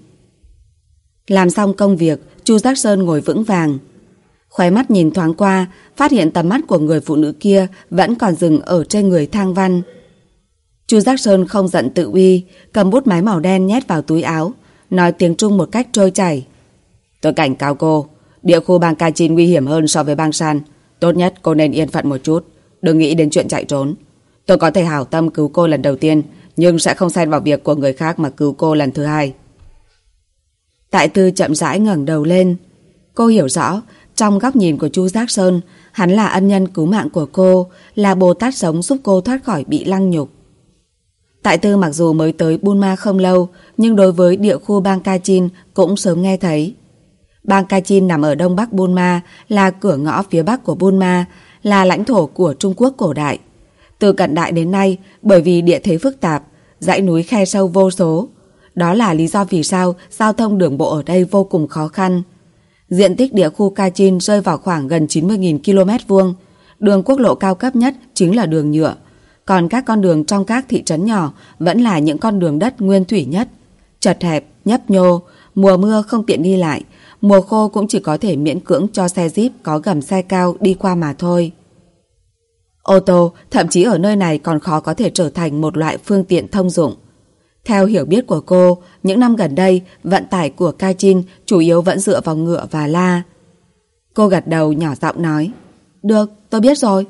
Làm xong công việc, Chu Giác Sơn ngồi vững vàng. Khóe mắt nhìn thoáng qua, phát hiện tầm mắt của người phụ nữ kia vẫn còn dừng ở trên người Thang Văn. Chu Giác Sơn không giận tự uy, cầm bút máy màu đen nhét vào túi áo, nói tiếng Trung một cách trôi chảy. Tôi cảnh cáo cô, địa khu bang Kachin nguy hiểm hơn so với bang San. Tốt nhất cô nên yên phận một chút, đừng nghĩ đến chuyện chạy trốn. Tôi có thể hảo tâm cứu cô lần đầu tiên, nhưng sẽ không xen vào việc của người khác mà cứu cô lần thứ hai. Tại Tư chậm rãi ngẩng đầu lên. Cô hiểu rõ, trong góc nhìn của Chu Giác Sơn, hắn là ân nhân cứu mạng của cô, là Bồ Tát sống giúp cô thoát khỏi bị lăng nhục. Tại Tư mặc dù mới tới Burma không lâu, nhưng đối với địa khu bang Kachin cũng sớm nghe thấy. Bang Kachin nằm ở đông bắc Burma, là cửa ngõ phía bắc của Burma, là lãnh thổ của Trung Quốc cổ đại. Từ cận đại đến nay, bởi vì địa thế phức tạp, dãy núi khe sâu vô số. Đó là lý do vì sao giao thông đường bộ ở đây vô cùng khó khăn. Diện tích địa khu Kachin rơi vào khoảng gần 90.000 km vuông. Đường quốc lộ cao cấp nhất chính là đường nhựa. Còn các con đường trong các thị trấn nhỏ vẫn là những con đường đất nguyên thủy nhất. Chật hẹp, nhấp nhô, mùa mưa không tiện đi lại, mùa khô cũng chỉ có thể miễn cưỡng cho xe Jeep có gầm xe cao đi qua mà thôi. Ô tô, thậm chí ở nơi này còn khó có thể trở thành một loại phương tiện thông dụng. Theo hiểu biết của cô, những năm gần đây, vận tải của Kachin chủ yếu vẫn dựa vào ngựa và la. Cô gật đầu nhỏ giọng nói, được, tôi biết rồi.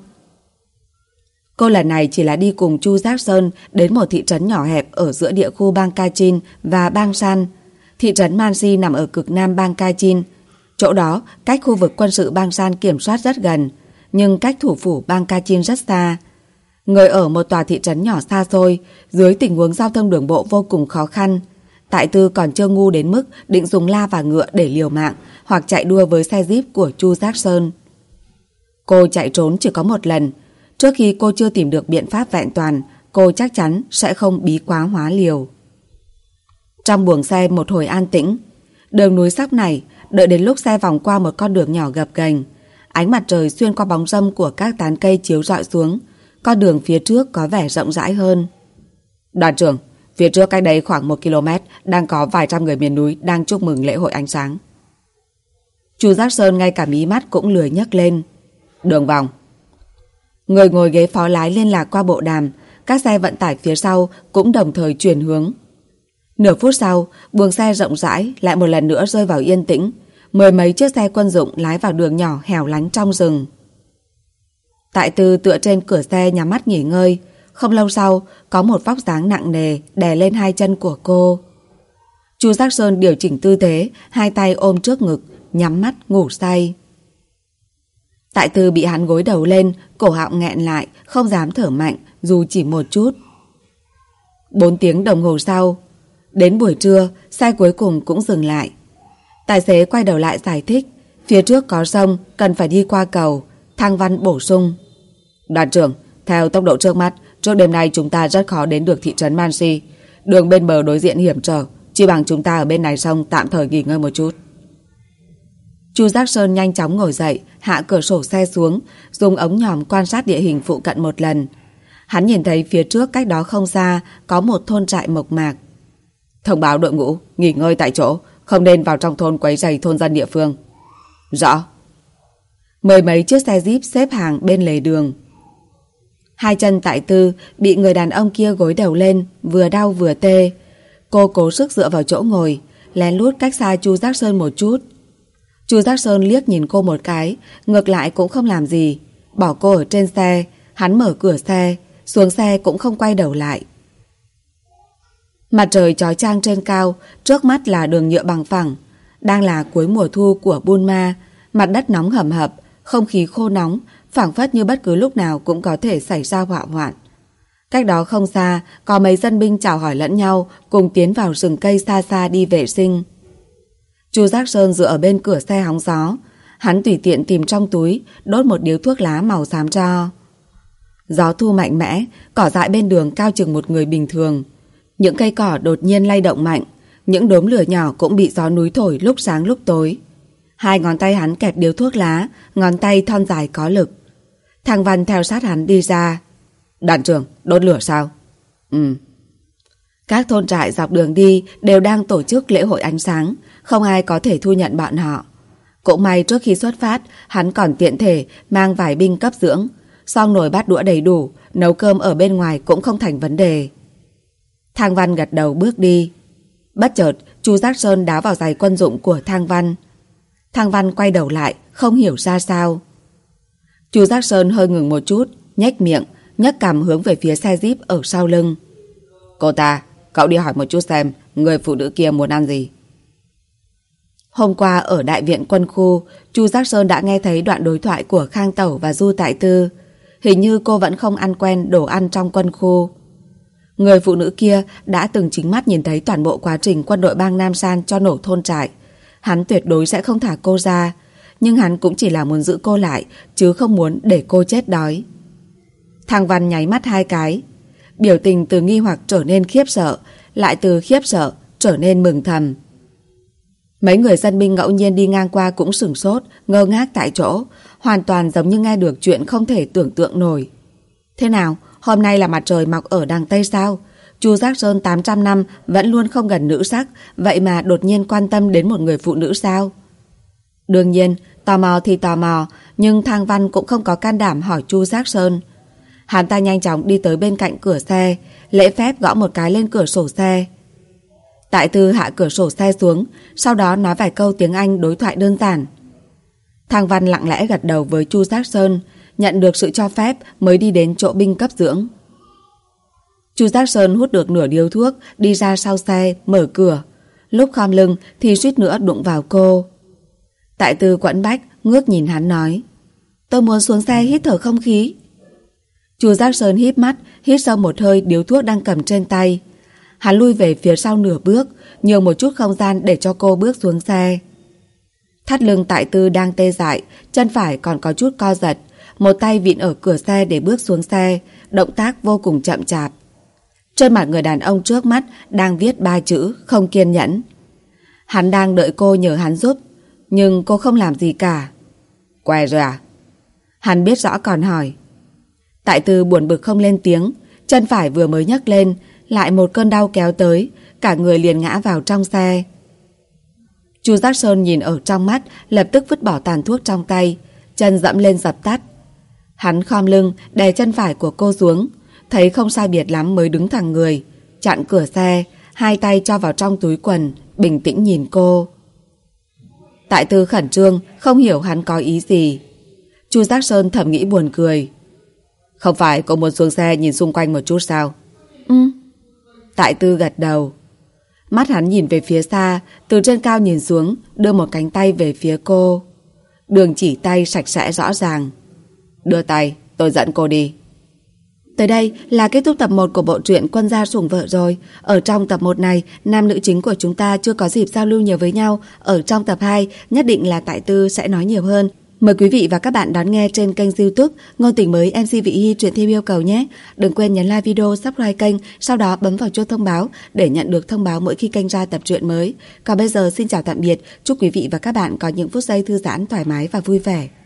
Cô lần này chỉ là đi cùng Chu Giác Sơn đến một thị trấn nhỏ hẹp ở giữa địa khu bang Kachin và bang San. Thị trấn Mansi nằm ở cực nam bang Kachin. Chỗ đó, cách khu vực quân sự bang San kiểm soát rất gần, nhưng cách thủ phủ bang Kachin rất xa. Người ở một tòa thị trấn nhỏ xa xôi, dưới tình huống giao thông đường bộ vô cùng khó khăn. Tại Tư còn chưa ngu đến mức định dùng la và ngựa để liều mạng hoặc chạy đua với xe Jeep của Chu Giác Sơn. Cô chạy trốn chỉ có một lần. Trước khi cô chưa tìm được biện pháp vẹn toàn, cô chắc chắn sẽ không bí quá hóa liều. Trong buồng xe một hồi an tĩnh, đường núi sóc này, đợi đến lúc xe vòng qua một con đường nhỏ gập ghềnh, ánh mặt trời xuyên qua bóng râm của các tán cây chiếu rọi xuống, con đường phía trước có vẻ rộng rãi hơn. Đoàn trưởng, phía trước cách đây khoảng 1 km đang có vài trăm người miền núi đang chúc mừng lễ hội ánh sáng. Chu Giác Sơn ngay cả mí mắt cũng lười nhấc lên. Đường vòng. Người ngồi ghế phó lái liên lạc qua bộ đàm, các xe vận tải phía sau cũng đồng thời chuyển hướng. Nửa phút sau, buồng xe rộng rãi lại một lần nữa rơi vào yên tĩnh. Mười mấy chiếc xe quân dụng lái vào đường nhỏ hẻo lánh trong rừng. Tại Tư tựa trên cửa xe nhắm mắt nghỉ ngơi. Không lâu sau, có một vóc dáng nặng nề đè lên hai chân của cô. Chu Giác Sơn điều chỉnh tư thế, hai tay ôm trước ngực, nhắm mắt ngủ say. Tại Tư bị hắn gối đầu lên, cổ họng nghẹn lại, không dám thở mạnh dù chỉ một chút. 4 tiếng đồng hồ sau, đến buổi trưa, xe cuối cùng cũng dừng lại. Tài xế quay đầu lại giải thích, phía trước có sông, cần phải đi qua cầu. Thang Văn bổ sung, đoàn trưởng, theo tốc độ trước mắt, trước đêm nay chúng ta rất khó đến được thị trấn Mansi. Đường bên bờ đối diện hiểm trở, chỉ bằng chúng ta ở bên này sông tạm thời nghỉ ngơi một chút. Chu Giác Sơn nhanh chóng ngồi dậy, hạ cửa sổ xe xuống, dùng ống nhòm quan sát địa hình phụ cận một lần. Hắn nhìn thấy phía trước cách đó không xa có một thôn trại mộc mạc. Thông báo đội ngũ nghỉ ngơi tại chỗ, không nên vào trong thôn quấy rầy thôn dân địa phương. Rõ. Mười mấy chiếc xe jeep xếp hàng bên lề đường. Hai chân Tại Tư bị người đàn ông kia gối đầu lên, vừa đau vừa tê. Cô cố sức dựa vào chỗ ngồi, lén lút cách xa Chu Giác Sơn một chút. Chu Giác Sơn liếc nhìn cô một cái, ngược lại cũng không làm gì, bỏ cô ở trên xe. Hắn mở cửa xe, xuống xe cũng không quay đầu lại. Mặt trời chói chang trên cao, trước mắt là đường nhựa bằng phẳng. Đang là cuối mùa thu của Bunma, mặt đất nóng hầm hập, không khí khô nóng, phảng phất như bất cứ lúc nào cũng có thể xảy ra hỏa hoạn. Cách đó không xa, có mấy dân binh chào hỏi lẫn nhau, cùng tiến vào rừng cây xa xa đi vệ sinh. Chu Giác Sơn dựa ở bên cửa xe hóng gió, hắn tùy tiện tìm trong túi, đốt một điếu thuốc lá màu xám tro. Gió thu mạnh mẽ, cỏ dại bên đường cao chừng một người bình thường. Những cây cỏ đột nhiên lay động mạnh, những đốm lửa nhỏ cũng bị gió núi thổi lúc sáng lúc tối. Hai ngón tay hắn kẹp điếu thuốc lá, ngón tay thon dài có lực. Thang Văn theo sát hắn đi ra. Đoàn trưởng, đốt lửa sao? Các thôn trại dọc đường đi đều đang tổ chức lễ hội ánh sáng, không ai có thể thu nhận bọn họ. Cũng may trước khi xuất phát, hắn còn tiện thể mang vài binh cấp dưỡng, xong nồi bát đũa đầy đủ, nấu cơm ở bên ngoài cũng không thành vấn đề. Thang Văn gật đầu bước đi. Bất chợt, Chu Giác Sơn đá vào giày quân dụng của Thang Văn. Thang Văn quay đầu lại, không hiểu ra sao. Chu Giác Sơn hơi ngừng một chút, nhếch miệng, nhấc cằm hướng về phía xe jeep ở sau lưng. Cô ta, cậu đi hỏi một chút xem người phụ nữ kia muốn ăn gì. Hôm qua ở đại viện quân khu, Chu Giác Sơn đã nghe thấy đoạn đối thoại của Khang Tẩu và Du Tại Tư. Hình như cô vẫn không ăn quen đồ ăn trong quân khu. Người phụ nữ kia đã từng chính mắt nhìn thấy toàn bộ quá trình quân đội bang Nam San cho nổ thôn trại. Hắn tuyệt đối sẽ không thả cô ra, nhưng hắn cũng chỉ là muốn giữ cô lại, chứ không muốn để cô chết đói. Thang Văn nháy mắt hai cái, biểu tình từ nghi hoặc trở nên khiếp sợ, lại từ khiếp sợ trở nên mừng thầm. Mấy người dân binh ngẫu nhiên đi ngang qua cũng sửng sốt, ngơ ngác tại chỗ, hoàn toàn giống như nghe được chuyện không thể tưởng tượng nổi. Thế nào, hôm nay là mặt trời mọc ở đằng Tây sao? Chu Giác Sơn 800 năm vẫn luôn không gần nữ sắc, vậy mà đột nhiên quan tâm đến một người phụ nữ sao? Đương nhiên, tò mò thì tò mò, nhưng Thang Văn cũng không có can đảm hỏi Chu Giác Sơn. Hắn ta nhanh chóng đi tới bên cạnh cửa xe, lễ phép gõ một cái lên cửa sổ xe. Tại Tư hạ cửa sổ xe xuống, sau đó nói vài câu tiếng Anh đối thoại đơn giản. Thang Văn lặng lẽ gật đầu với Chu Giác Sơn, nhận được sự cho phép mới đi đến chỗ binh cấp dưỡng. Chu Giác Sơn hút được nửa điếu thuốc, đi ra sau xe, mở cửa. Lúc khom lưng thì suýt nữa đụng vào cô. Tại Tư quẫn bách, ngước nhìn hắn nói: Tôi muốn xuống xe hít thở không khí. Chu Giác Sơn híp mắt, hít sâu một hơi điếu thuốc đang cầm trên tay. Hắn lui về phía sau nửa bước, nhường một chút không gian để cho cô bước xuống xe. Thắt lưng Tại Tư đang tê dại, chân phải còn có chút co giật, một tay vịn ở cửa xe để bước xuống xe, động tác vô cùng chậm chạp. Trên mặt người đàn ông trước mắt đang viết 3 chữ không kiên nhẫn. Hắn đang đợi cô nhờ hắn giúp, nhưng cô không làm gì cả. Què rồi à? Hắn biết rõ còn hỏi. Tại Tư buồn bực không lên tiếng, chân phải vừa mới nhấc lên, lại một cơn đau kéo tới, cả người liền ngã vào trong xe. Chu Giác Sơn nhìn ở trong mắt, lập tức vứt bỏ tàn thuốc trong tay, chân dẫm lên dập tắt. Hắn khom lưng, đè chân phải của cô xuống, thấy không sai biệt lắm mới đứng thẳng người, chặn cửa xe, hai tay cho vào trong túi quần, bình tĩnh nhìn cô. Tại Tư khẩn trương, không hiểu hắn có ý gì. Chu Giác Sơn thầm nghĩ buồn cười. Không phải cô muốn xuống xe nhìn xung quanh một chút sao? Tại Tư gật đầu. Mắt hắn nhìn về phía xa, từ trên cao nhìn xuống, đưa một cánh tay về phía cô. Đường chỉ tay sạch sẽ rõ ràng. Đưa tay, tôi dẫn cô đi. Tới đây là kết thúc tập 1 của bộ truyện Quân gia sủng vợ rồi. Ở trong tập 1 này, nam nữ chính của chúng ta chưa có dịp giao lưu nhiều với nhau. Ở trong tập 2, nhất định là Tại Tư sẽ nói nhiều hơn. Mời quý vị và các bạn đón nghe trên kênh YouTube Ngôn Tình Mới MC Vị Hy truyện theo yêu cầu nhé. Đừng quên nhấn like video, subscribe kênh, sau đó bấm vào chuông thông báo để nhận được thông báo mỗi khi kênh ra tập truyện mới. Còn bây giờ xin chào tạm biệt, chúc quý vị và các bạn có những phút giây thư giãn, thoải mái và vui vẻ.